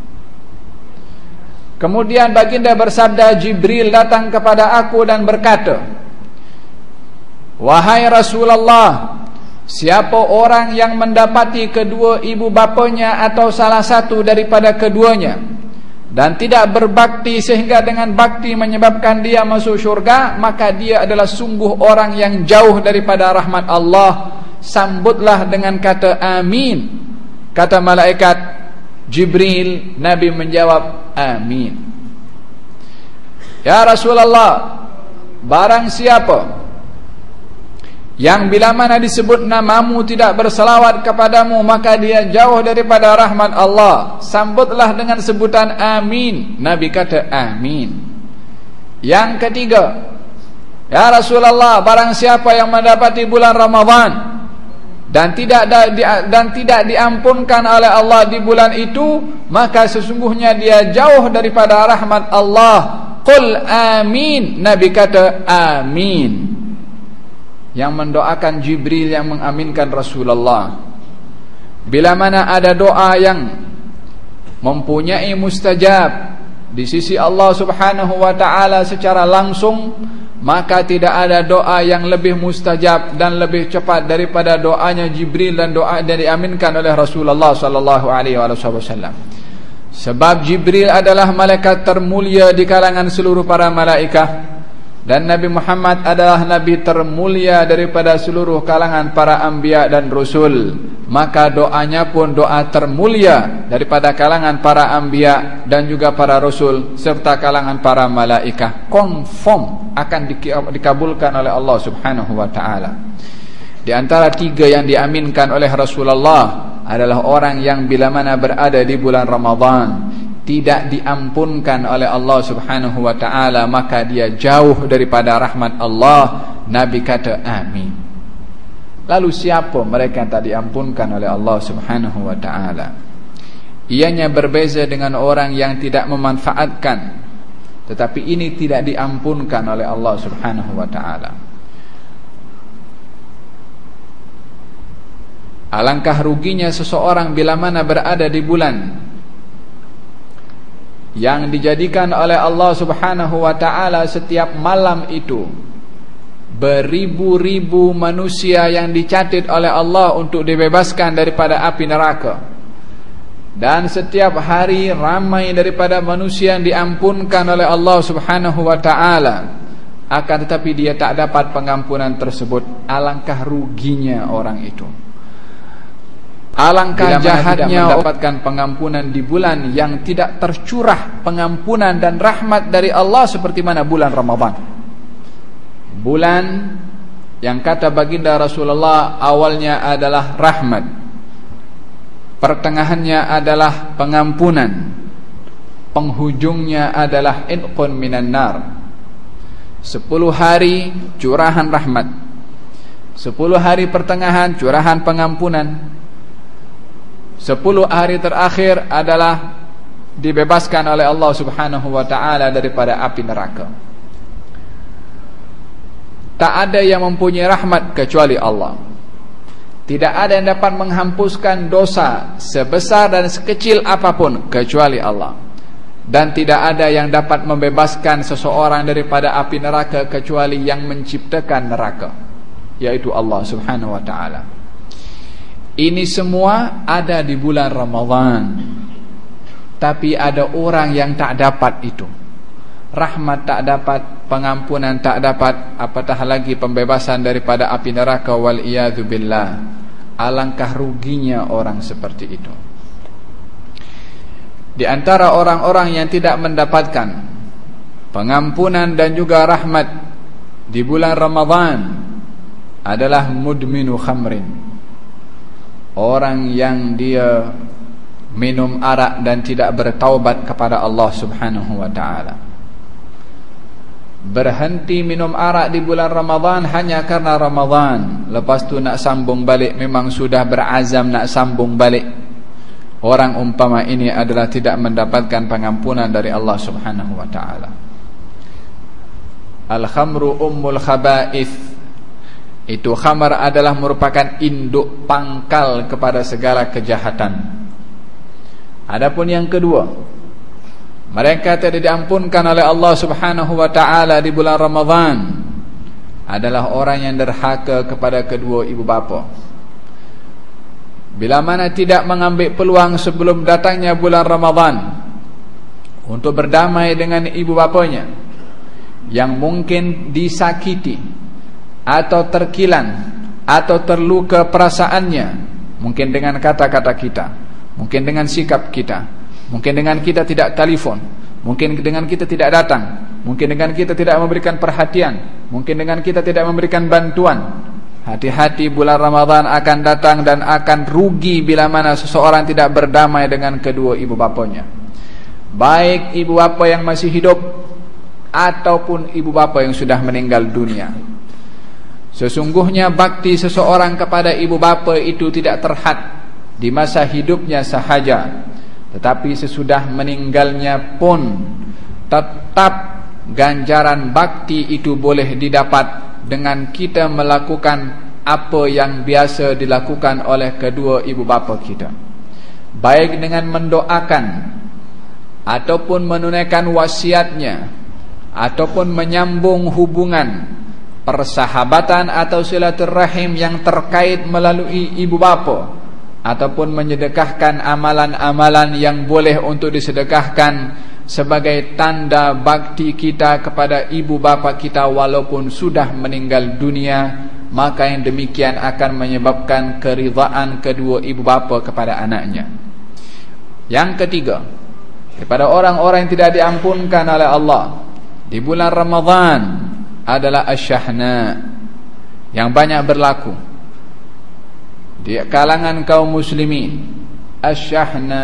Kemudian baginda bersabda, Jibril datang kepada aku dan berkata, wahai Rasulullah, siapa orang yang mendapati kedua ibu bapanya atau salah satu daripada keduanya dan tidak berbakti sehingga dengan bakti menyebabkan dia masuk syurga, maka dia adalah sungguh orang yang jauh daripada rahmat Allah. Sambutlah dengan kata amin. Kata malaikat Jibril, Nabi menjawab amin. Ya Rasulullah, barang siapa yang bila mana disebut namamu tidak berselawat kepadamu, maka dia jauh daripada rahmat Allah. Sambutlah dengan sebutan amin. Nabi kata amin. Yang ketiga, ya Rasulullah, barang siapa yang mendapati bulan Ramadan dan tidak da, di, dan tidak diampunkan oleh Allah di bulan itu, maka sesungguhnya dia jauh daripada rahmat Allah. Qul amin. Nabi kata amin. Yang mendoakan Jibril, yang mengaminkan Rasulullah. Bila mana ada doa yang mempunyai mustajab di sisi Allah Subhanahu wa ta'ala secara langsung, maka tidak ada doa yang lebih mustajab dan lebih cepat daripada doanya Jibril dan doa yang diaminkan oleh Rasulullah sallallahu alaihi wasallam. Sebab Jibril adalah malaikat termulia di kalangan seluruh para malaikat, dan Nabi Muhammad adalah Nabi termulia daripada seluruh kalangan para anbiya dan rasul. Maka doanya pun doa termulia daripada kalangan para anbiya dan juga para rasul serta kalangan para malaikat. Confirm akan dikabulkan oleh Allah Subhanahu wa ta'ala. Di antara tiga yang diaminkan oleh Rasulullah adalah orang yang bila mana berada di bulan Ramadan tidak diampunkan oleh Allah Subhanahu wa ta'ala, maka dia jauh daripada rahmat Allah. Nabi kata amin. Lalu siapa mereka yang tak diampunkan oleh Allah Subhanahu wa ta'ala? Ianya berbeza dengan orang yang tidak memanfaatkan, tetapi ini tidak diampunkan oleh Allah Subhanahu wa ta'ala. Alangkah ruginya seseorang bila mana berada di bulan yang dijadikan oleh Allah Subhanahu wa ta'ala setiap malam itu beribu-ribu manusia yang dicatat oleh Allah untuk dibebaskan daripada api neraka, dan setiap hari ramai daripada manusia yang diampunkan oleh Allah Subhanahu wa ta'ala, akan tetapi dia tak dapat pengampunan tersebut. Alangkah ruginya orang itu. Alangkah jahatnya mendapatkan pengampunan di bulan yang tidak tercurah pengampunan dan rahmat dari Allah seperti mana bulan Ramadan. Bulan yang kata baginda Rasulullah awalnya adalah rahmat, pertengahannya adalah pengampunan, penghujungnya adalah itqun minan nar. Sepuluh hari curahan rahmat, sepuluh hari pertengahan curahan pengampunan, sepuluh hari terakhir adalah dibebaskan oleh Allah subhanahu wa ta'ala daripada api neraka. Tak ada yang mempunyai rahmat kecuali Allah. Tidak ada yang dapat menghapuskan dosa sebesar dan sekecil apapun kecuali Allah. Dan tidak ada yang dapat membebaskan seseorang daripada api neraka kecuali yang menciptakan neraka, yaitu Allah subhanahu wa ta'ala. Ini semua ada di bulan Ramadhan. Tapi ada orang yang tak dapat itu. Rahmat tak dapat, pengampunan tak dapat, apatah lagi pembebasan daripada api neraka, wal iyadzu billah. Alangkah ruginya orang seperti itu. Di antara orang-orang yang tidak mendapatkan pengampunan dan juga rahmat di bulan Ramadhan adalah mudminu khamrin, orang yang dia minum arak dan tidak bertaubat kepada Allah subhanahu wa ta'ala. Berhenti minum arak di bulan Ramadhan hanya karena Ramadhan, lepas tu nak sambung balik, memang sudah berazam nak sambung balik. Orang umpama ini adalah tidak mendapatkan pengampunan dari Allah subhanahu wa ta'ala. Al-khamru ummul khaba'ith. Itu khamar adalah merupakan induk pangkal kepada segala kejahatan. Adapun yang kedua, mereka tidak diampunkan oleh Allah subhanahu wa ta'ala di bulan Ramadhan adalah orang yang derhaka kepada kedua ibu bapa. Bila mana tidak mengambil peluang sebelum datangnya bulan Ramadhan untuk berdamai dengan ibu bapanya yang mungkin disakiti atau terkilan atau terluka perasaannya, mungkin dengan kata-kata kita, mungkin dengan sikap kita, mungkin dengan kita tidak telefon, mungkin dengan kita tidak datang, mungkin dengan kita tidak memberikan perhatian, mungkin dengan kita tidak memberikan bantuan. Hati-hati, bulan Ramadhan akan datang dan akan rugi bila mana seseorang tidak berdamai dengan kedua ibu bapanya, baik ibu bapa yang masih hidup ataupun ibu bapa yang sudah meninggal dunia. Sesungguhnya bakti seseorang kepada ibu bapa itu tidak terhad di masa hidupnya sahaja, tetapi sesudah meninggalnya pun tetap ganjaran bakti itu boleh didapat dengan kita melakukan apa yang biasa dilakukan oleh kedua ibu bapa kita, baik dengan mendoakan ataupun menunaikan wasiatnya, ataupun menyambung hubungan persahabatan atau silaturahim yang terkait melalui ibu bapa, ataupun menyedekahkan amalan-amalan yang boleh untuk disedekahkan sebagai tanda bakti kita kepada ibu bapa kita walaupun sudah meninggal dunia. Maka yang demikian akan menyebabkan keridhaan kedua ibu bapa kepada anaknya. Yang ketiga, daripada orang-orang yang tidak diampunkan oleh Allah di bulan Ramadhan adalah asyahna, yang banyak berlaku di kalangan kaum muslimin. Asyahna,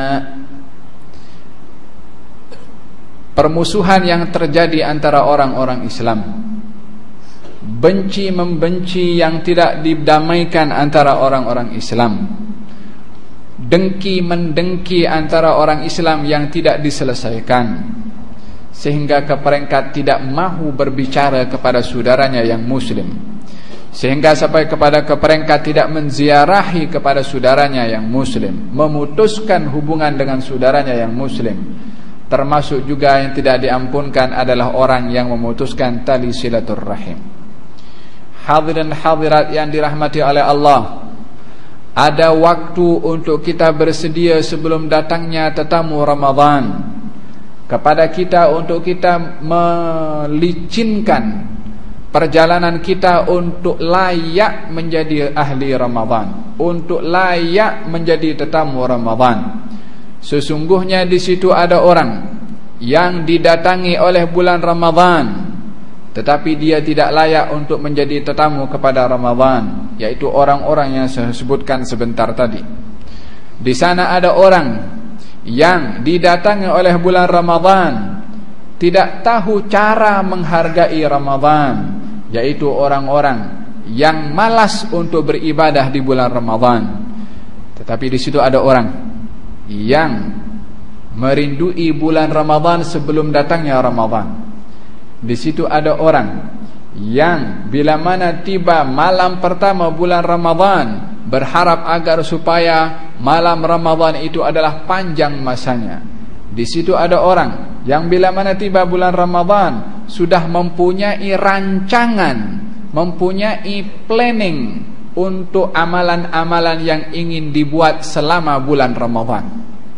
permusuhan yang terjadi antara orang-orang Islam, benci membenci yang tidak didamaikan antara orang-orang Islam, dengki mendengki antara orang Islam yang tidak diselesaikan, sehingga ke peringkat tidak mahu berbicara kepada saudaranya yang muslim, sehingga sampai kepada ke peringkat tidak menziarahi kepada saudaranya yang muslim, memutuskan hubungan dengan saudaranya yang muslim. Termasuk juga yang tidak diampunkan adalah orang yang memutuskan tali silaturrahim. Hadirin hadirat yang dirahmati oleh Allah, ada waktu untuk kita bersedia sebelum datangnya tetamu Ramadhan kepada kita, untuk kita melicinkan perjalanan kita untuk layak menjadi ahli Ramadhan, untuk layak menjadi tetamu Ramadhan. Sesungguhnya di situ ada orang yang didatangi oleh bulan Ramadhan tetapi dia tidak layak untuk menjadi tetamu kepada Ramadan, yaitu orang-orang yang saya sebutkan sebentar tadi. Di sana ada orang yang didatangi oleh bulan Ramadan, tidak tahu cara menghargai Ramadan, yaitu orang-orang yang malas untuk beribadah di bulan Ramadan. Tetapi di situ ada orang yang merindui bulan Ramadan sebelum datangnya Ramadan. Di situ ada orang yang bila mana tiba malam pertama bulan Ramadan, berharap agar supaya malam Ramadan itu adalah panjang masanya. Di situ ada orang yang bila mana tiba bulan Ramadan sudah mempunyai rancangan, mempunyai planning untuk amalan-amalan yang ingin dibuat selama bulan Ramadan.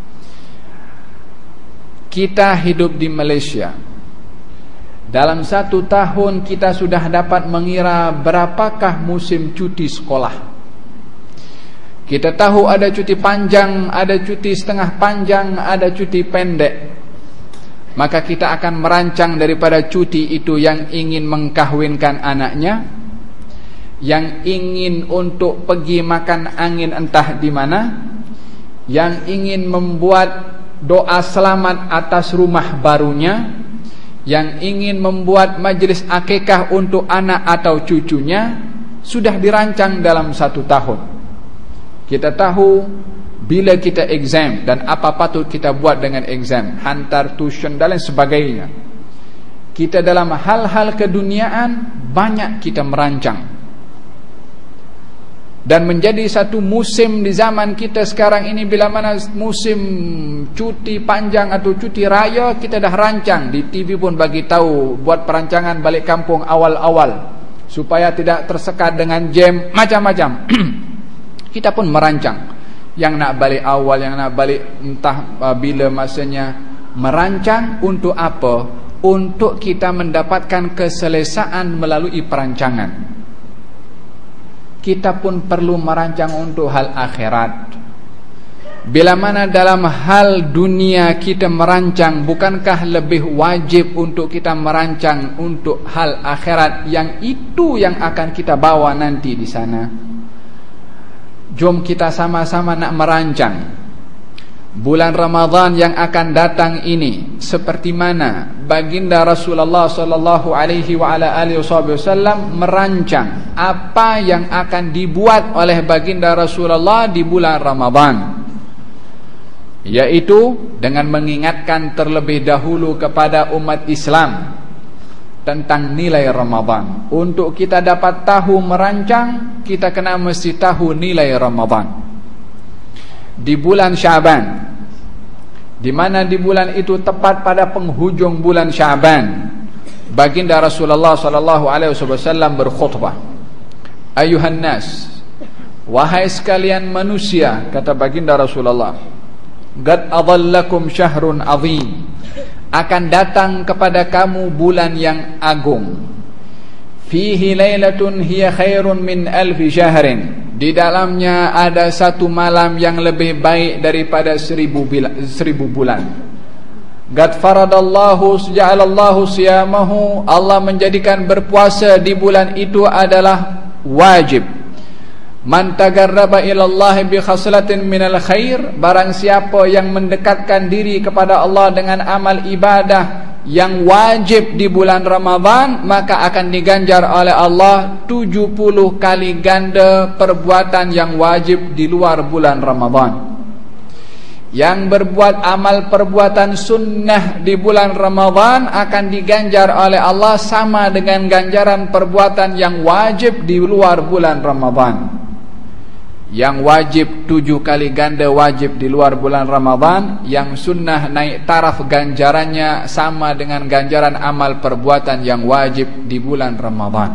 Kita hidup di Malaysia. Dalam satu tahun kita sudah dapat mengira berapakah musim cuti sekolah. Kita tahu ada cuti panjang, ada cuti setengah panjang, ada cuti pendek. Maka kita akan merancang daripada cuti itu yang ingin mengkahwinkan anaknya, yang ingin untuk pergi makan angin entah di mana, yang ingin membuat doa selamat atas rumah barunya, yang ingin membuat majlis akikah untuk anak atau cucunya, sudah dirancang dalam satu tahun. Kita tahu bila kita exam dan apa patut kita buat dengan exam, hantar tuition dan lain sebagainya. Kita dalam hal-hal keduniaan banyak kita merancang. Dan menjadi satu musim di zaman kita sekarang ini, bila mana musim cuti panjang atau cuti raya, kita dah rancang. Di T V pun bagi tahu, buat perancangan balik kampung awal-awal supaya tidak tersekat dengan jam macam-macam. Kita pun merancang yang nak balik awal, yang nak balik entah bila masanya. Merancang untuk apa? Untuk kita mendapatkan keselesaan melalui perancangan. Kita pun perlu merancang untuk hal akhirat. Bila mana dalam hal dunia kita merancang, bukankah lebih wajib untuk kita merancang untuk hal akhirat yang itu yang akan kita bawa nanti di sana? Jom kita sama-sama nak merancang bulan Ramadan yang akan datang ini, seperti mana baginda Rasulullah sallallahu alaihi wa ala alihi wasallam merancang apa yang akan dibuat oleh baginda Rasulullah di bulan Ramadan, yaitu dengan mengingatkan terlebih dahulu kepada umat Islam tentang nilai Ramadan. Untuk kita dapat tahu merancang, kita kena mesti tahu nilai Ramadan. Di bulan Syaban, di mana di bulan itu tepat pada penghujung bulan Syaban, baginda Rasulullah sallallahu alaihi wasallam berkhutbah, ayuhan nas, wahai sekalian manusia, kata baginda Rasulullah, qad adallakum syahrun azim, akan datang kepada kamu bulan yang agung, fihi lailatun hiya khairun min alfi syahrin, di dalamnya ada satu malam yang lebih baik daripada seribu, bila, seribu bulan. Qad faradallahu ja'alallahu siyamahu, Allah menjadikan berpuasa di bulan itu adalah wajib. Man tagarraba ilallahi bi khaslatin minal khair, barang siapa yang mendekatkan diri kepada Allah dengan amal ibadah yang wajib di bulan Ramadan, maka akan diganjar oleh Allah tujuh puluh kali ganda perbuatan yang wajib di luar bulan Ramadan. Yang berbuat amal perbuatan sunnah di bulan Ramadan akan diganjar oleh Allah sama dengan ganjaran perbuatan yang wajib di luar bulan Ramadan. Yang wajib tujuh kali ganda wajib di luar bulan Ramadan, yang sunnah naik taraf ganjarannya sama dengan ganjaran amal perbuatan yang wajib di bulan Ramadan.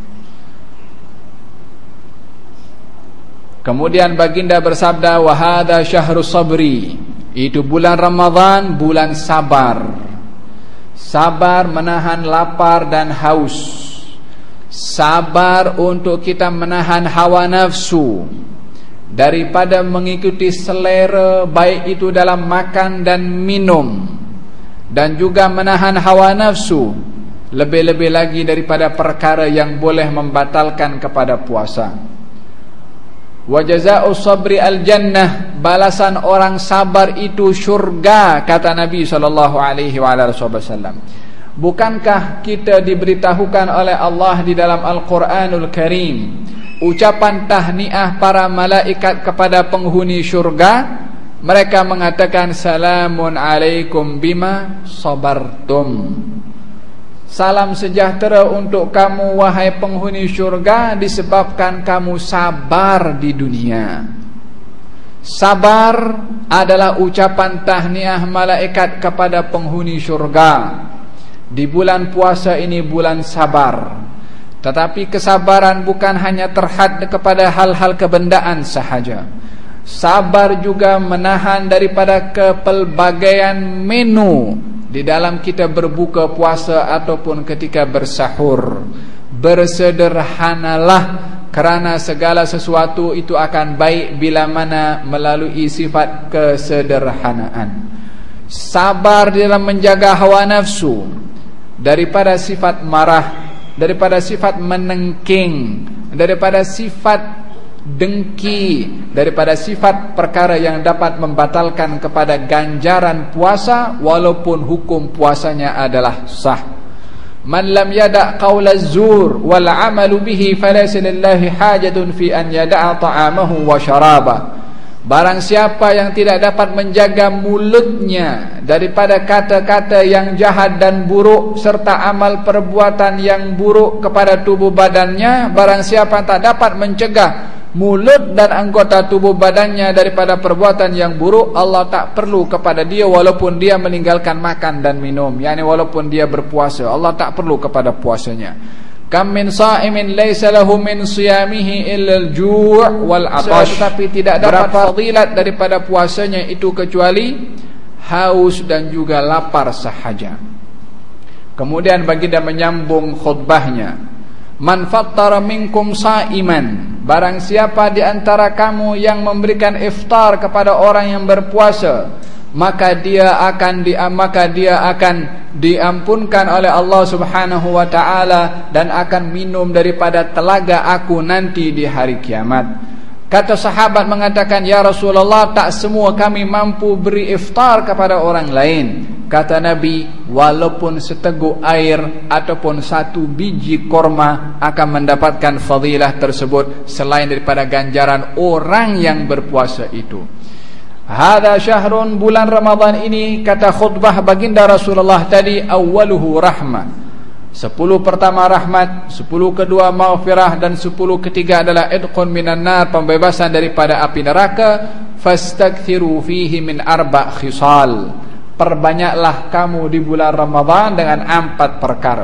Kemudian baginda bersabda, wa hadza syahrus sabri, itu bulan Ramadan bulan sabar. Sabar menahan lapar dan haus. Sabar untuk kita menahan hawa nafsu daripada mengikuti selera, baik itu dalam makan dan minum, dan juga menahan hawa nafsu lebih-lebih lagi daripada perkara yang boleh membatalkan kepada puasa. Wa jazaa'u sabri al-jannah, balasan orang sabar itu syurga, kata Nabi sallallahu alaihi wasallam. Bukankah kita diberitahukan oleh Allah di dalam Al-Quranul Karim ucapan tahniah para malaikat kepada penghuni syurga? Mereka mengatakan salamun alaikum bima sabartum. Salam sejahtera untuk kamu wahai penghuni syurga disebabkan kamu sabar di dunia. Sabar adalah ucapan tahniah malaikat kepada penghuni syurga. Di bulan puasa ini bulan sabar. Tetapi kesabaran bukan hanya terhad kepada hal-hal kebendaan sahaja. Sabar juga menahan daripada kepelbagaian menu di dalam kita berbuka puasa ataupun ketika bersahur. Bersederhanalah, kerana segala sesuatu itu akan baik bila mana melalui sifat kesederhanaan. Sabar dalam menjaga hawa nafsu daripada sifat marah, daripada sifat menengking, daripada sifat dengki, daripada sifat perkara yang dapat membatalkan kepada ganjaran puasa walaupun hukum puasanya adalah sah. Man lam yada' qawla az-zur wal 'amalu bihi falaysa lillahi hajatun fi an yada'a ta'amahu wa syaraba. Barang siapa yang tidak dapat menjaga mulutnya daripada kata-kata yang jahat dan buruk serta amal perbuatan yang buruk kepada tubuh badannya, barang siapa tak dapat mencegah mulut dan anggota tubuh badannya daripada perbuatan yang buruk, Allah tak perlu kepada dia walaupun dia meninggalkan makan dan minum, yakni walaupun dia berpuasa, Allah tak perlu kepada puasanya. Kam min sa'imin laysa lahu min siyamihi illa al-ju' wal 'atash. Tetapi tidak dapat fadilat daripada puasanya itu kecuali haus dan juga lapar sahaja. Kemudian baginda menyambung khutbahnya, man fattara minkum sa'iman, barang siapa di antara kamu yang memberikan iftar kepada orang yang berpuasa, maka dia akan di, maka dia akan diampunkan oleh Allah Subhanahu wa taala dan akan minum daripada telaga aku nanti di hari kiamat. Kata sahabat mengatakan, ya Rasulullah, tak semua kami mampu beri iftar kepada orang lain. Kata Nabi, walaupun seteguk air ataupun satu biji korma akan mendapatkan fadilah tersebut selain daripada ganjaran orang yang berpuasa itu. Hada syahrun, bulan Ramadan ini, kata khutbah baginda Rasulullah tadi, awwaluhu rahmah. Sepuluh pertama rahmat, sepuluh kedua maghfirah, dan sepuluh ketiga adalah idqun minan nar, pembebasan daripada api neraka. Fastakthiru fihi min arba' khisal, perbanyaklah kamu di bulan Ramadan dengan empat perkara.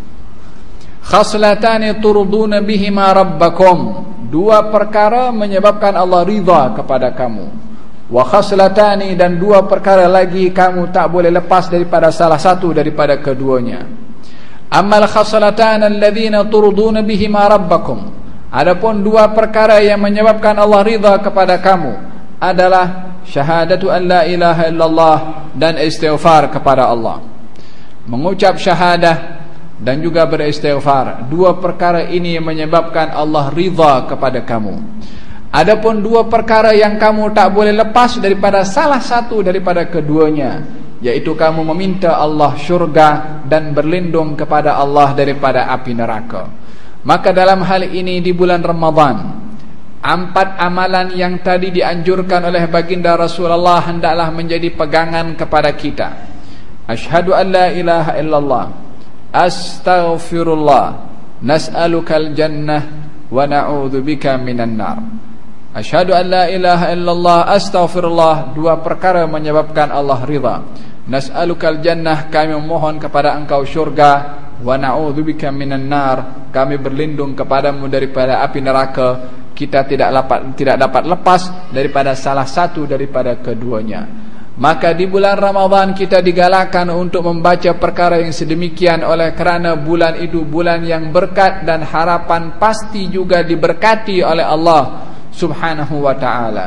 Khaslatani turduna bihima rabbakum, dua perkara menyebabkan Allah ridha kepada kamu. Wa khaslatani, dan dua perkara lagi kamu tak boleh lepas daripada salah satu daripada keduanya. Amal khaslatan alladhina turduna bihima rabbakum, adapun dua perkara yang menyebabkan Allah ridha kepada kamu adalah syahadatu an la ilaha illallah dan istighfar kepada Allah. Mengucap syahadah dan juga beristighfar, dua perkara ini menyebabkan Allah ridha kepada kamu. Adapun dua perkara yang kamu tak boleh lepas daripada salah satu daripada keduanya, yaitu kamu meminta Allah syurga dan berlindung kepada Allah daripada api neraka. Maka dalam hal ini di bulan Ramadan, empat amalan yang tadi dianjurkan oleh baginda Rasulullah hendaklah menjadi pegangan kepada kita. Asyhadu an la ilaha illallah, astaghfirullah, nas'alukal jannah wa na'udzubika minan nar. Asyhadu an la ilaha illallah, astaghfirullah, dua perkara menyebabkan Allah ridha. Nas'alukal jannah, kami memohon kepada engkau syurga. Wa na'udzubika minan nar, kami berlindung kepadamu daripada api neraka. Kita tidak dapat tidak dapat lepas daripada salah satu daripada keduanya. Maka di bulan Ramadan kita digalakkan untuk membaca perkara yang sedemikian, oleh kerana bulan itu bulan yang berkat dan harapan pasti juga diberkati oleh Allah Subhanahu wa ta'ala.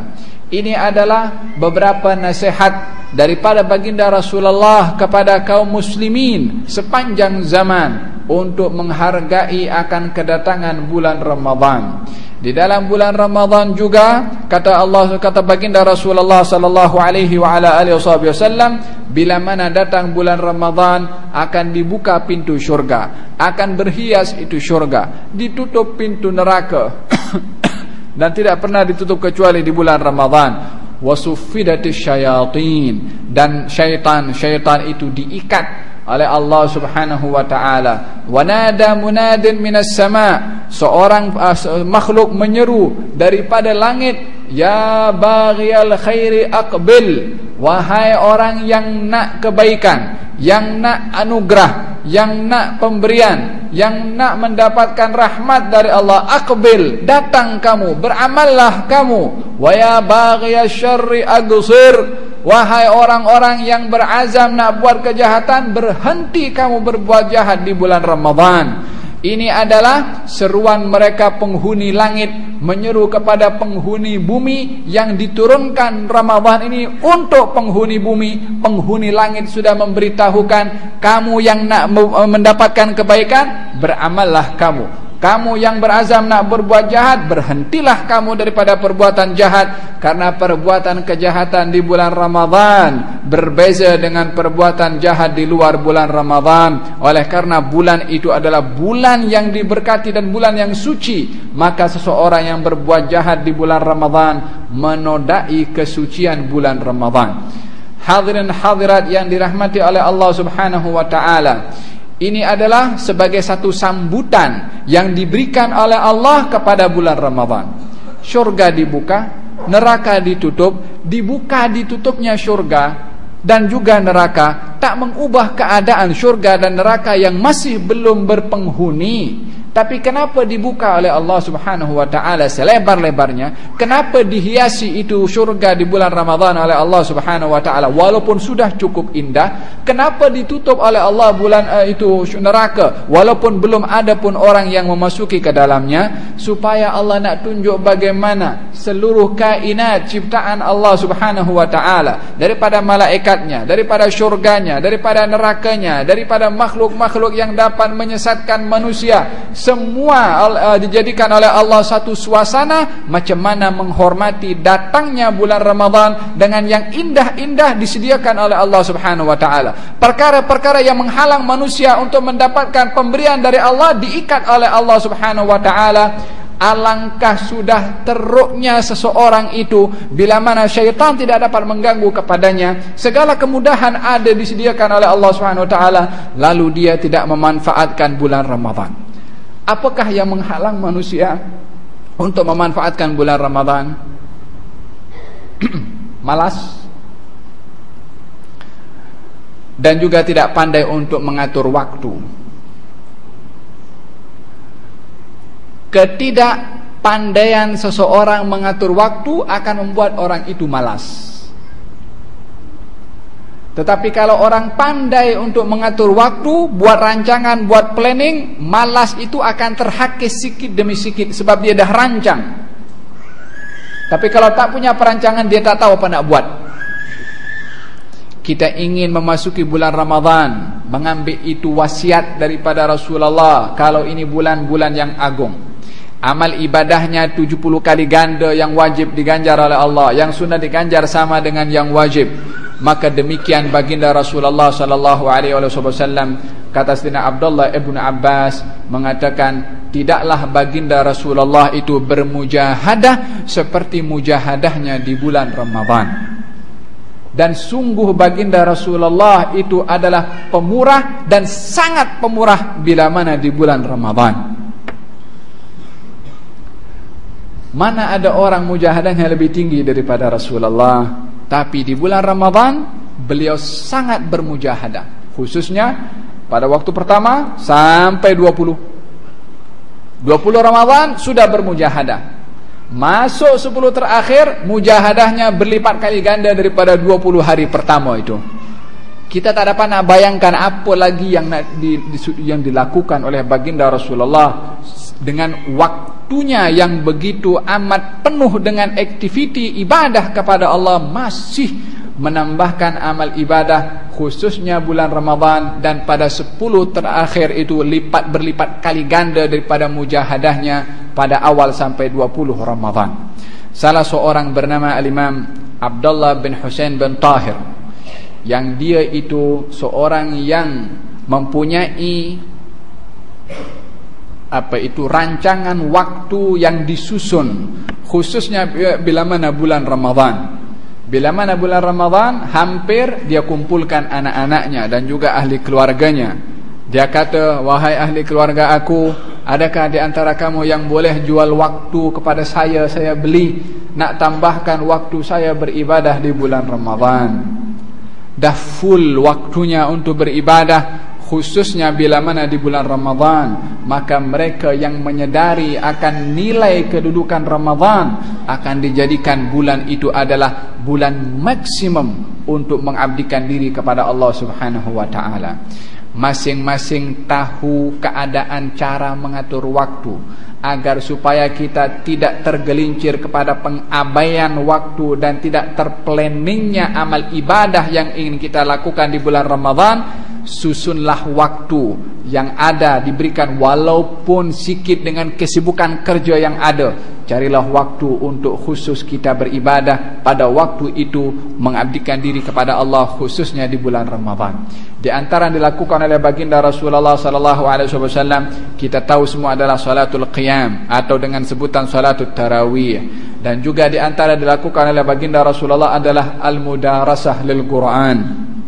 Ini adalah beberapa nasihat daripada baginda Rasulullah kepada kaum muslimin sepanjang zaman untuk menghargai akan kedatangan bulan Ramadan. Di dalam bulan Ramadan juga kata Allah, kata baginda Rasulullah sallallahu alaihi wa ala alihi wasallam, bila mana datang bulan Ramadan akan dibuka pintu syurga, akan berhias itu syurga, ditutup pintu neraka dan tidak pernah ditutup kecuali di bulan Ramadan. Wasuffidatis syayatin, dan syaitan-syaitan itu diikat oleh Allah Subhanahu wa taala. Wanada munadin minas sama, seorang uh, makhluk menyeru daripada langit, ya baghiyal khairi aqbil, wahai orang yang nak kebaikan, yang nak anugerah, yang nak pemberian, yang nak mendapatkan rahmat dari Allah, aqbil, datang kamu, beramallah kamu. Wa ya baghiyasy syarri aqsir, wahai orang-orang yang berazam nak buat kejahatan, berhenti kamu berbuat jahat di bulan Ramadan. Ini adalah seruan mereka penghuni langit menyeru kepada penghuni bumi yang diturunkan Ramadan ini untuk penghuni bumi. Penghuni langit sudah memberitahukan, kamu yang nak mendapatkan kebaikan, beramallah kamu. Kamu yang berazam nak berbuat jahat, berhentilah kamu daripada perbuatan jahat. Karena perbuatan kejahatan di bulan Ramadan berbeza dengan perbuatan jahat di luar bulan Ramadan. Oleh karena bulan itu adalah bulan yang diberkati dan bulan yang suci, maka seseorang yang berbuat jahat di bulan Ramadan menodai kesucian bulan Ramadan. Hadirin hadirat yang dirahmati oleh Allah Subhanahu wa taala, ini adalah sebagai satu sambutan yang diberikan oleh Allah kepada bulan Ramadan. Syurga dibuka, neraka ditutup. Dibuka ditutupnya syurga dan juga neraka tak mengubah keadaan syurga dan neraka yang masih belum berpenghuni. Tapi kenapa dibuka oleh Allah Subhanahu wa taala selebar-lebarnya? Kenapa dihiasi itu syurga di bulan Ramadan oleh Allah Subhanahu wa taala walaupun sudah cukup indah? Kenapa ditutup oleh Allah bulan uh, itu neraka walaupun belum ada pun orang yang memasuki ke dalamnya? Supaya Allah nak tunjuk bagaimana seluruh kainat ciptaan Allah Subhanahu wa taala, daripada malaikatnya, daripada syurganya, daripada nerakanya, daripada makhluk-makhluk yang dapat menyesatkan manusia, semua uh, dijadikan oleh Allah satu suasana macam mana menghormati datangnya bulan Ramadan dengan yang indah-indah disediakan oleh Allah Subhanahu wa taala. Perkara-perkara yang menghalang manusia untuk mendapatkan pemberian dari Allah diikat oleh Allah Subhanahu wa taala. Alangkah sudah teruknya seseorang itu bila mana syaitan tidak dapat mengganggu kepadanya. Segala kemudahan ada disediakan oleh Allah Subhanahu wa taala, lalu dia tidak memanfaatkan bulan Ramadan. Apakah yang menghalang manusia untuk memanfaatkan bulan Ramadan? Malas, dan juga tidak pandai untuk mengatur waktu. Ketidakpandaian seseorang mengatur waktu akan membuat orang itu malas. Tetapi kalau orang pandai untuk mengatur waktu, buat rancangan, buat planning, malas itu akan terhakis sikit demi sikit sebab dia dah rancang. Tapi kalau tak punya perancangan, dia tak tahu apa nak buat. Kita ingin memasuki bulan Ramadan, mengambil itu wasiat daripada Rasulullah. Kalau ini bulan-bulan yang agung, amal ibadahnya tujuh puluh kali ganda yang wajib diganjar oleh Allah, yang sunnah diganjar sama dengan yang wajib. Maka demikian baginda Rasulullah sallallahu alaihi wasallam, kata Sayyidina Abdullah ibn Abbas mengatakan, tidaklah baginda Rasulullah itu bermujahadah seperti mujahadahnya di bulan Ramadan. Dan sungguh baginda Rasulullah itu adalah pemurah dan sangat pemurah bila mana di bulan Ramadan. Mana ada orang mujahadahnya lebih tinggi daripada Rasulullah? Tapi di bulan Ramadan beliau sangat bermujahadah, khususnya pada waktu pertama sampai dua puluh dua puluh Ramadan sudah bermujahadah. Masuk sepuluh terakhir, mujahadahnya berlipat kali ganda daripada dua puluh hari pertama itu. Kita tak dapat nak bayangkan apa lagi yang nak di, di, yang dilakukan oleh baginda Rasulullah dengan waktunya yang begitu amat penuh dengan aktiviti ibadah kepada Allah, masih menambahkan amal ibadah khususnya bulan Ramadan, dan pada sepuluh terakhir itu lipat berlipat kali ganda daripada mujahadahnya pada awal sampai dua puluh Ramadan. Salah seorang bernama Al-Imam Abdullah bin Husain bin Tahir, yang dia itu seorang yang mempunyai apa itu rancangan waktu yang disusun khususnya bila mana bulan Ramadan. Bila mana bulan Ramadan, hampir dia kumpulkan anak-anaknya dan juga ahli keluarganya. Dia kata, wahai ahli keluarga aku, adakah di antara kamu yang boleh jual waktu kepada saya, saya beli, nak tambahkan waktu saya beribadah di bulan Ramadan. Dah full waktunya untuk beribadah, khususnya bila mana di bulan Ramadan. Maka mereka yang menyedari akan nilai kedudukan Ramadan, akan dijadikan bulan itu adalah bulan maksimum untuk mengabdikan diri kepada Allah Subhanahu wa ta'ala. Masing-masing tahu keadaan cara mengatur waktu, agar supaya kita tidak tergelincir kepada pengabaian waktu dan tidak terplanningnya amal ibadah yang ingin kita lakukan di bulan Ramadan. Susunlah waktu yang ada diberikan, walaupun sikit dengan kesibukan kerja yang ada. Carilah waktu untuk khusus kita beribadah pada waktu itu, mengabdikan diri kepada Allah khususnya di bulan Ramadan. Di antara yang dilakukan oleh baginda Rasulullah sallallahu alaihi wasallam, kita tahu semua adalah salatul qiyam atau dengan sebutan salatul tarawih. Dan juga di antara dilakukan oleh baginda Rasulullah adalah al-mudarasah lil Quran,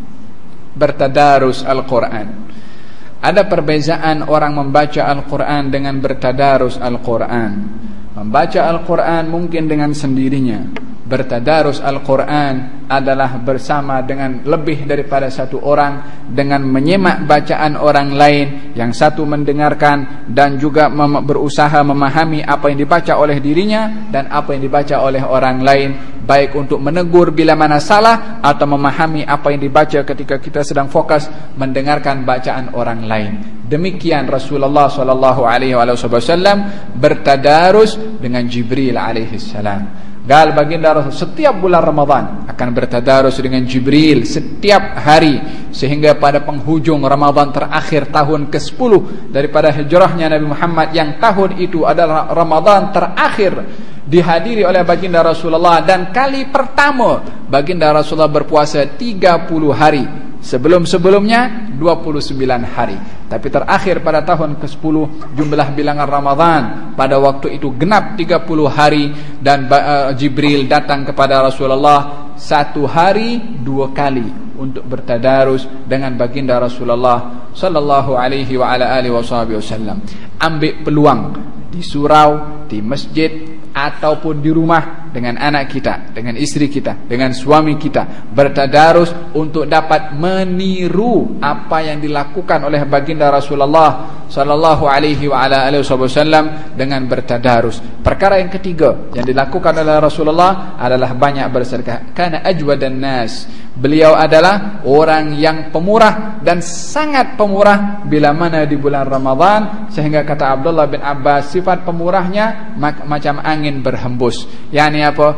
bertadarus Al-Quran. Ada perbezaan orang membaca Al-Quran dengan bertadarus Al-Quran. Membaca Al-Quran mungkin dengan sendirinya. Bertadarus Al-Quran adalah bersama dengan lebih daripada satu orang, dengan menyimak bacaan orang lain, yang satu mendengarkan dan juga mem- berusaha memahami apa yang dibaca oleh dirinya dan apa yang dibaca oleh orang lain, baik untuk menegur bila mana salah atau memahami apa yang dibaca ketika kita sedang fokus mendengarkan bacaan orang lain. Demikian Rasulullah sallallahu alaihi wasallam bertadarus dengan Jibril alaihi salam. Gal baginda Rasul setiap bulan Ramadan akan bertadarus dengan Jibril setiap hari, sehingga pada penghujung Ramadan terakhir tahun ke sepuluh daripada hijrahnya Nabi Muhammad, yang tahun itu adalah Ramadan terakhir dihadiri oleh baginda Rasulullah, dan kali pertama baginda Rasulullah berpuasa tiga puluh hari. Sebelum-sebelumnya dua puluh sembilan hari. Tapi terakhir pada tahun ke sepuluh jumlah bilangan Ramadan pada waktu itu genap tiga puluh hari, dan uh, Jibril datang kepada Rasulullah satu hari dua kali untuk bertadarus dengan baginda Rasulullah sallallahu alaihi wa ala alihi wasallam. Ambil peluang di surau, di masjid ataupun di rumah dengan anak kita, dengan istri kita, dengan suami kita, bertadarus untuk dapat meniru apa yang dilakukan oleh baginda Rasulullah sallallahu alaihi wa ala alihi wasallam dengan bertadarus. Perkara yang ketiga yang dilakukan oleh Rasulullah adalah banyak bersedekah. Kana ajwadan nas, beliau adalah orang yang pemurah dan sangat pemurah bila mana di bulan Ramadan, sehingga kata Abdullah bin Abbas, sifat pemurahnya macam angin berhembus. Yani apa?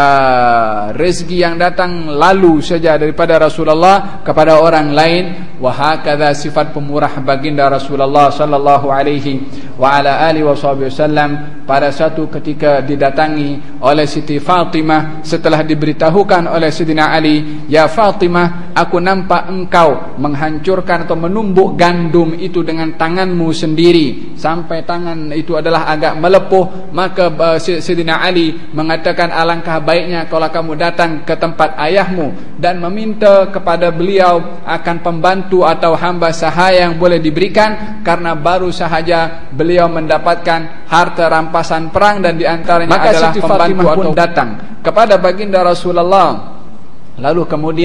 Uh, rezeki yang datang lalu saja daripada Rasulullah kepada orang lain. Wa hakadha sifat pemurah baginda Rasulullah sallallahu alaihi wa ala alihi wasallam pada satu ketika didatangi oleh Siti Fatimah setelah diberitahukan oleh Sidina Ali, ya Fatimah, aku nampak engkau menghancurkan atau menumbuk gandum itu dengan tanganmu sendiri sampai tangan itu adalah agak melepuh. Maka uh, Sidina Ali mengatakan, alangkah baiknya kalau kamu datang ke tempat ayahmu dan meminta kepada beliau akan pembantu atau hamba sahaya yang boleh diberikan, karena baru sahaja beliau mendapatkan harta rampasan perang dan diantaranya maka adalah Siti pembantu Fatimah pun atau datang kepada baginda Rasulullah. Lalu kemudian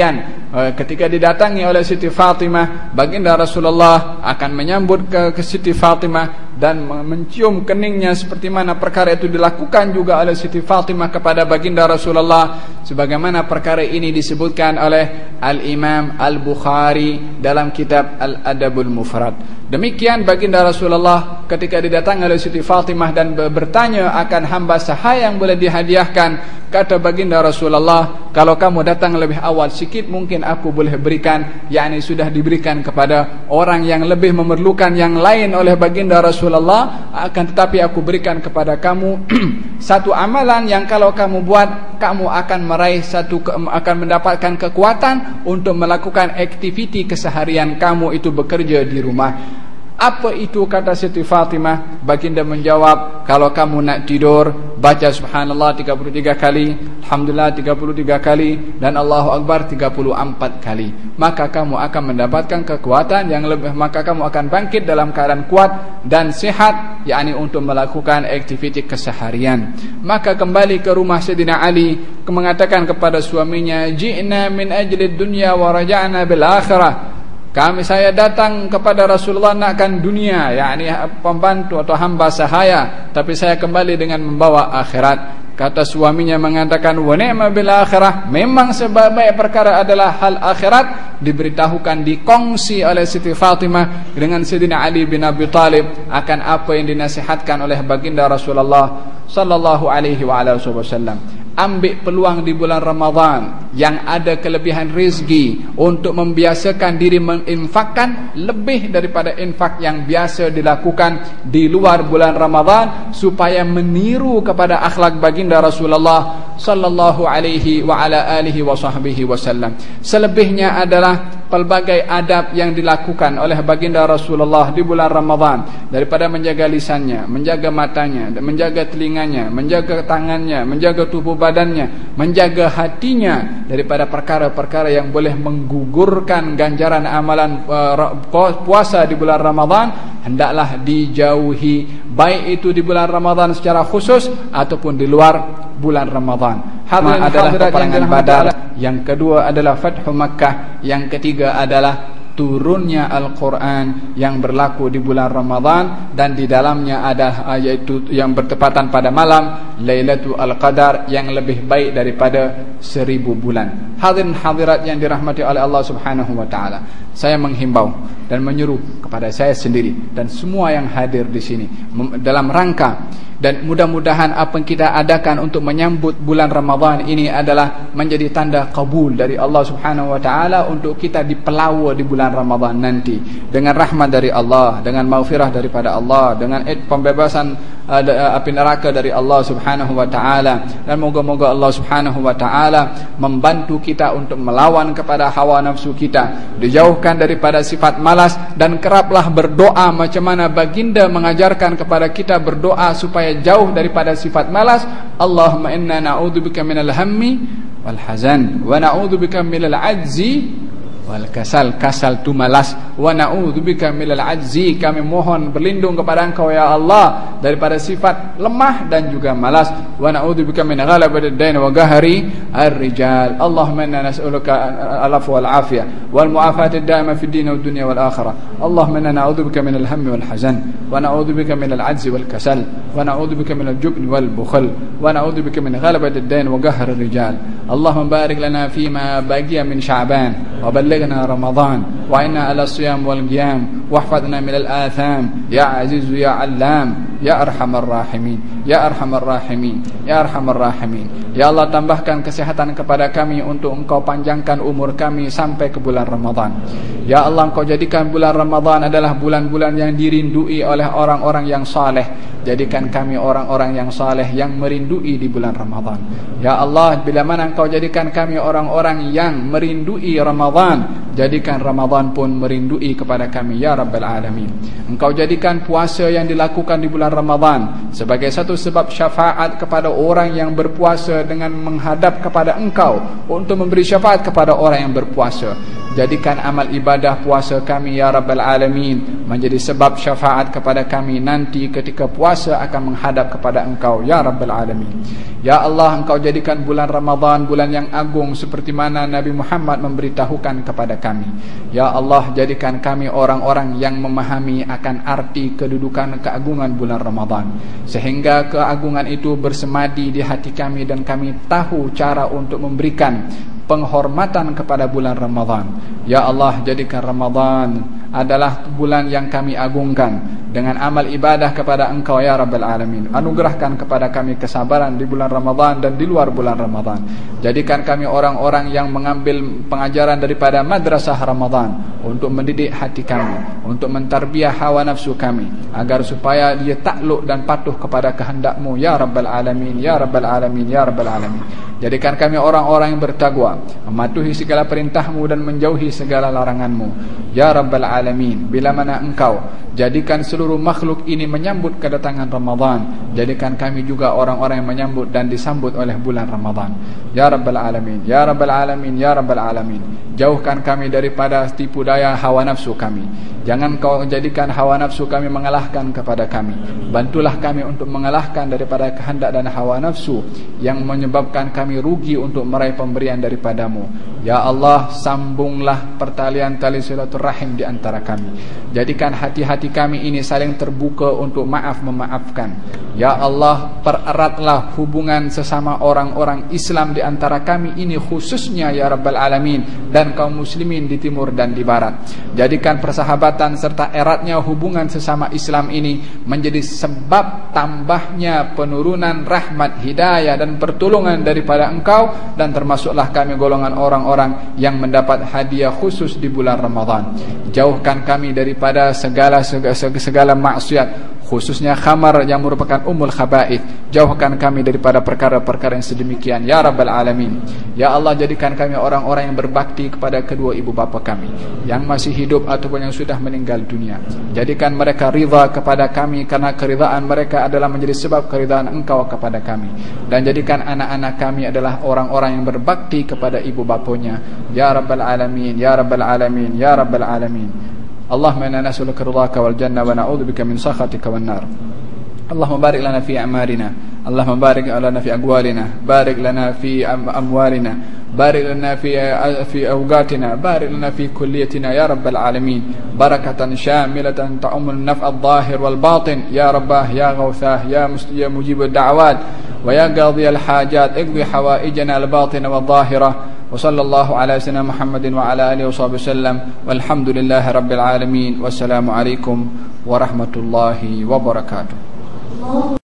ketika didatangi oleh Siti Fatimah, baginda Rasulullah akan menyambut ke, ke Siti Fatimah dan mencium keningnya, seperti mana perkara itu dilakukan juga oleh Siti Fatimah kepada baginda Rasulullah, sebagaimana perkara ini disebutkan oleh Al-Imam Al-Bukhari dalam kitab Al-Adabul Mufrad. Demikian baginda Rasulullah ketika didatangi oleh Siti Fatimah dan bertanya akan hamba sahaya yang boleh dihadiahkan. Kata baginda Rasulullah, kalau kamu datang lebih awal sikit mungkin aku boleh berikan, yakni sudah diberikan kepada orang yang lebih memerlukan yang lain oleh baginda Rasulullah, akan tetapi aku berikan kepada kamu satu amalan yang kalau kamu buat, kamu akan meraih satu akan mendapatkan kekuatan untuk melakukan aktiviti keseharian kamu itu bekerja di rumah. Apa itu, kata Siti Fatimah? Baginda menjawab, kalau kamu nak tidur, baca subhanallah tiga puluh tiga kali, alhamdulillah tiga puluh tiga kali, dan Allahu Akbar tiga puluh empat kali. Maka kamu akan mendapatkan kekuatan yang lebih, maka kamu akan bangkit dalam keadaan kuat dan sehat, yakni untuk melakukan aktiviti keseharian. Maka kembali ke rumah Sayyidina Ali, mengatakan kepada suaminya, ji'na min ajli dunya wa raja'na bil akhirah. Kami saya datang kepada Rasulullah nakkan dunia, yakni pembantu atau hamba sahaya, tapi saya kembali dengan membawa akhirat. Kata suaminya mengatakan, wa ni'ma bil akhirah, memang sebaik perkara adalah hal akhirat. Diberitahukan, dikongsi oleh Siti Fatimah dengan Sayyidina Ali bin Abi Talib akan apa yang dinasihatkan oleh baginda Rasulullah sallallahu alaihi wa alihi wasallam. Ambil peluang di bulan Ramadhan yang ada kelebihan rezeki untuk membiasakan diri menginfakkan lebih daripada infak yang biasa dilakukan di luar bulan Ramadhan, supaya meniru kepada akhlak baginda Rasulullah sallallahu alaihi wa ala alihi wa sahbihi wasallam. Selebihnya adalah pelbagai adab yang dilakukan oleh baginda Rasulullah di bulan Ramadhan, daripada menjaga lisannya, menjaga matanya, menjaga telinganya, menjaga tangannya, menjaga tubuh badannya, menjaga hatinya daripada perkara-perkara yang boleh menggugurkan ganjaran amalan uh, puasa di bulan Ramadhan. Hendaklah dijauhi, baik itu di bulan Ramadhan secara khusus ataupun di luar bulan Ramadhan. Hadirin adalah peperangan Badar, yang kedua adalah Fathu Makkah, yang ketiga adalah turunnya Al-Quran yang berlaku di bulan Ramadhan, dan di dalamnya ada yaitu yang bertepatan pada malam Lailatul Qadar yang lebih baik daripada seribu bulan. Hadirin hadirat yang dirahmati oleh Allah Subhanahu wa taala, saya menghimbau dan menyuruh kepada saya sendiri dan semua yang hadir di sini dalam rangka, dan mudah-mudahan apa yang kita adakan untuk menyambut bulan Ramadhan ini adalah menjadi tanda kabul dari Allah Subhanahu wa taala untuk kita dipelawa di bulan Ramadhan nanti dengan rahmat dari Allah, dengan maghfirah daripada Allah, dengan pembebasan uh, api neraka dari Allah Subhanahu wa taala. Dan moga-moga Allah Subhanahu wa taala membantu kita untuk melawan kepada hawa nafsu kita, dijauhkan daripada sifat malas, dan keraplah berdoa macam mana baginda mengajarkan kepada kita berdoa supaya jauh daripada sifat malas. Allahumma inna na'udzubika minal hammi wal hazan wa na'udzubika minal ajzi wal kasal. Kasal tu malas. Wa na'udzubika minal ajzi, kami mohon berlindung kepada Engkau ya Allah daripada sifat lemah dan juga malas. Wa na'udzubika min ghalabatid dain wa qahri ar-rijal. Allahumma inna nas'aluka al-afwa wal afiyah wal mu'afatid daima fid din wad dunya wal akhirah. Allahumma inna na'udzubika minal hammi wal hazan wa na'udzubika minal ajzi wal kasal wa na'udzubika minal jubni wal bukhl wa na'udzubika min ghalabatid dain wa qahri ar-rijal. Allahumma barik lana fima baqiya min Sya'ban wa بلغنا رمضان وعنا على الصيام والقيام واحفظنا من الآثام يا عزيز يا علام يا أرحم الراحمين يا أرحم الراحمين يا أرحم الراحمين. Ya Allah, tambahkan kesehatan kepada kami untuk Engkau panjangkan umur kami sampai ke bulan Ramadhan. Ya Allah, Engkau jadikan bulan Ramadhan adalah bulan-bulan yang dirindui oleh orang-orang yang saleh. Jadikan kami orang-orang yang saleh yang merindui di bulan Ramadhan. Ya Allah, bila mana Engkau jadikan kami orang-orang yang merindui Ramadhan, jadikan Ramadhan pun merindui kepada kami ya Rabbal Alamin. Engkau jadikan puasa yang dilakukan di bulan Ramadhan sebagai satu sebab syafaat kepada orang yang berpuasa dengan menghadap kepada Engkau untuk memberi syafaat kepada orang yang berpuasa. jadikan amal ibadah puasa kami ya Rabbal Alamin menjadi sebab syafaat kepada kami nanti ketika puasa akan menghadap kepada Engkau ya Rabbal Alamin. Ya Allah, Engkau jadikan bulan Ramadan bulan yang agung seperti mana Nabi Muhammad memberitahukan kepada kami. Ya Allah, jadikan kami orang-orang yang memahami akan arti kedudukan keagungan bulan Ramadan, sehingga keagungan itu bersemadi di hati kami dan kami tahu cara untuk memberikan penghormatan kepada bulan Ramadan. Ya Allah, jadikan Ramadan adalah bulan yang kami agungkan dengan amal ibadah kepada Engkau ya Rabbal Alamin. Anugerahkan kepada kami kesabaran di bulan Ramadan dan di luar bulan Ramadan. Jadikan kami orang-orang yang mengambil pengajaran daripada madrasah Ramadan untuk mendidik hati kami, untuk mentarbiah hawa nafsu kami, agar supaya dia takluk dan patuh kepada kehendak-Mu ya Rabbal Alamin, ya Rabbal Alamin, ya Rabbal Alamin. Jadikan kami orang-orang yang bertakwa, mematuhi segala perintah-Mu dan menjauhi segala larangan-Mu ya Rabbal Alamin. Bila mana Engkau jadikan seluruh makhluk ini menyambut kedatangan Ramadan, jadikan kami juga orang-orang yang menyambut dan disambut oleh bulan Ramadan ya Rabbal Alamin, ya Rabbal Alamin, ya Rabbal Alamin. Jauhkan kami daripada tipu daya hawa nafsu kami. Jangan Kau jadikan hawa nafsu kami mengalahkan kepada kami. Bantulah kami untuk mengalahkan daripada kehendak dan hawa nafsu yang menyebabkan kami rugi untuk meraih pemberian daripada-Mu. Ya Allah, sambunglah pertalian tali silaturahim di antara kami. Jadikan hati-hati kami ini saling terbuka untuk maaf memaafkan. Ya Allah, pereratlah hubungan sesama orang-orang Islam di antara kami ini khususnya ya Rabbal Alamin, dan kaum muslimin di timur dan di barat. Jadikan persahabatan serta eratnya hubungan sesama Islam ini menjadi sebab tambahnya penurunan rahmat, hidayah dan pertolongan daripada Engkau, dan termasuklah kami golongan orang-orang yang mendapat hadiah khusus di bulan Ramadan. Jauhkan kami daripada segala segala, segala maksiat, khususnya khamar yang merupakan umul khaba'ith. Jauhkan kami daripada perkara-perkara yang sedemikian ya Rabbal Alamin. Ya Allah, jadikan kami orang-orang yang berbakti kepada kedua ibu bapa kami yang masih hidup ataupun yang sudah meninggal dunia. Jadikan mereka ridha kepada kami, karena keridhaan mereka adalah menjadi sebab keridhaan Engkau kepada kami. Dan jadikan anak-anak kami adalah orang-orang yang berbakti kepada ibu bapanya ya Rabbal Alamin, ya Rabbal Alamin, ya Rabbal Alamin. Allahumma inna nas'aluka ridhaka wal janna wa na'udzubika min sakhatika wan nar. Allahumma barik lana fi a'malina, Allahumma barik lana fi aqwalina, barik lana fi amwalina, barik lana fi fi awqatina, barik lana fi kulliyatina ya Rabbal Alamin. Barakatan syamilatan ta'ummu an-naf'a adh-dhahir wal batin ya Rabbah ya Ghawthah ya ya mujib ad-da'awat wa ya qadhi al-hajat iqdi hawaijana al-batina wal-dhahirah. وصلى الله على سيدنا محمد وعلى آله وصحبه وسلم والحمد لله رب العالمين والسلام عليكم ورحمة الله وبركاته.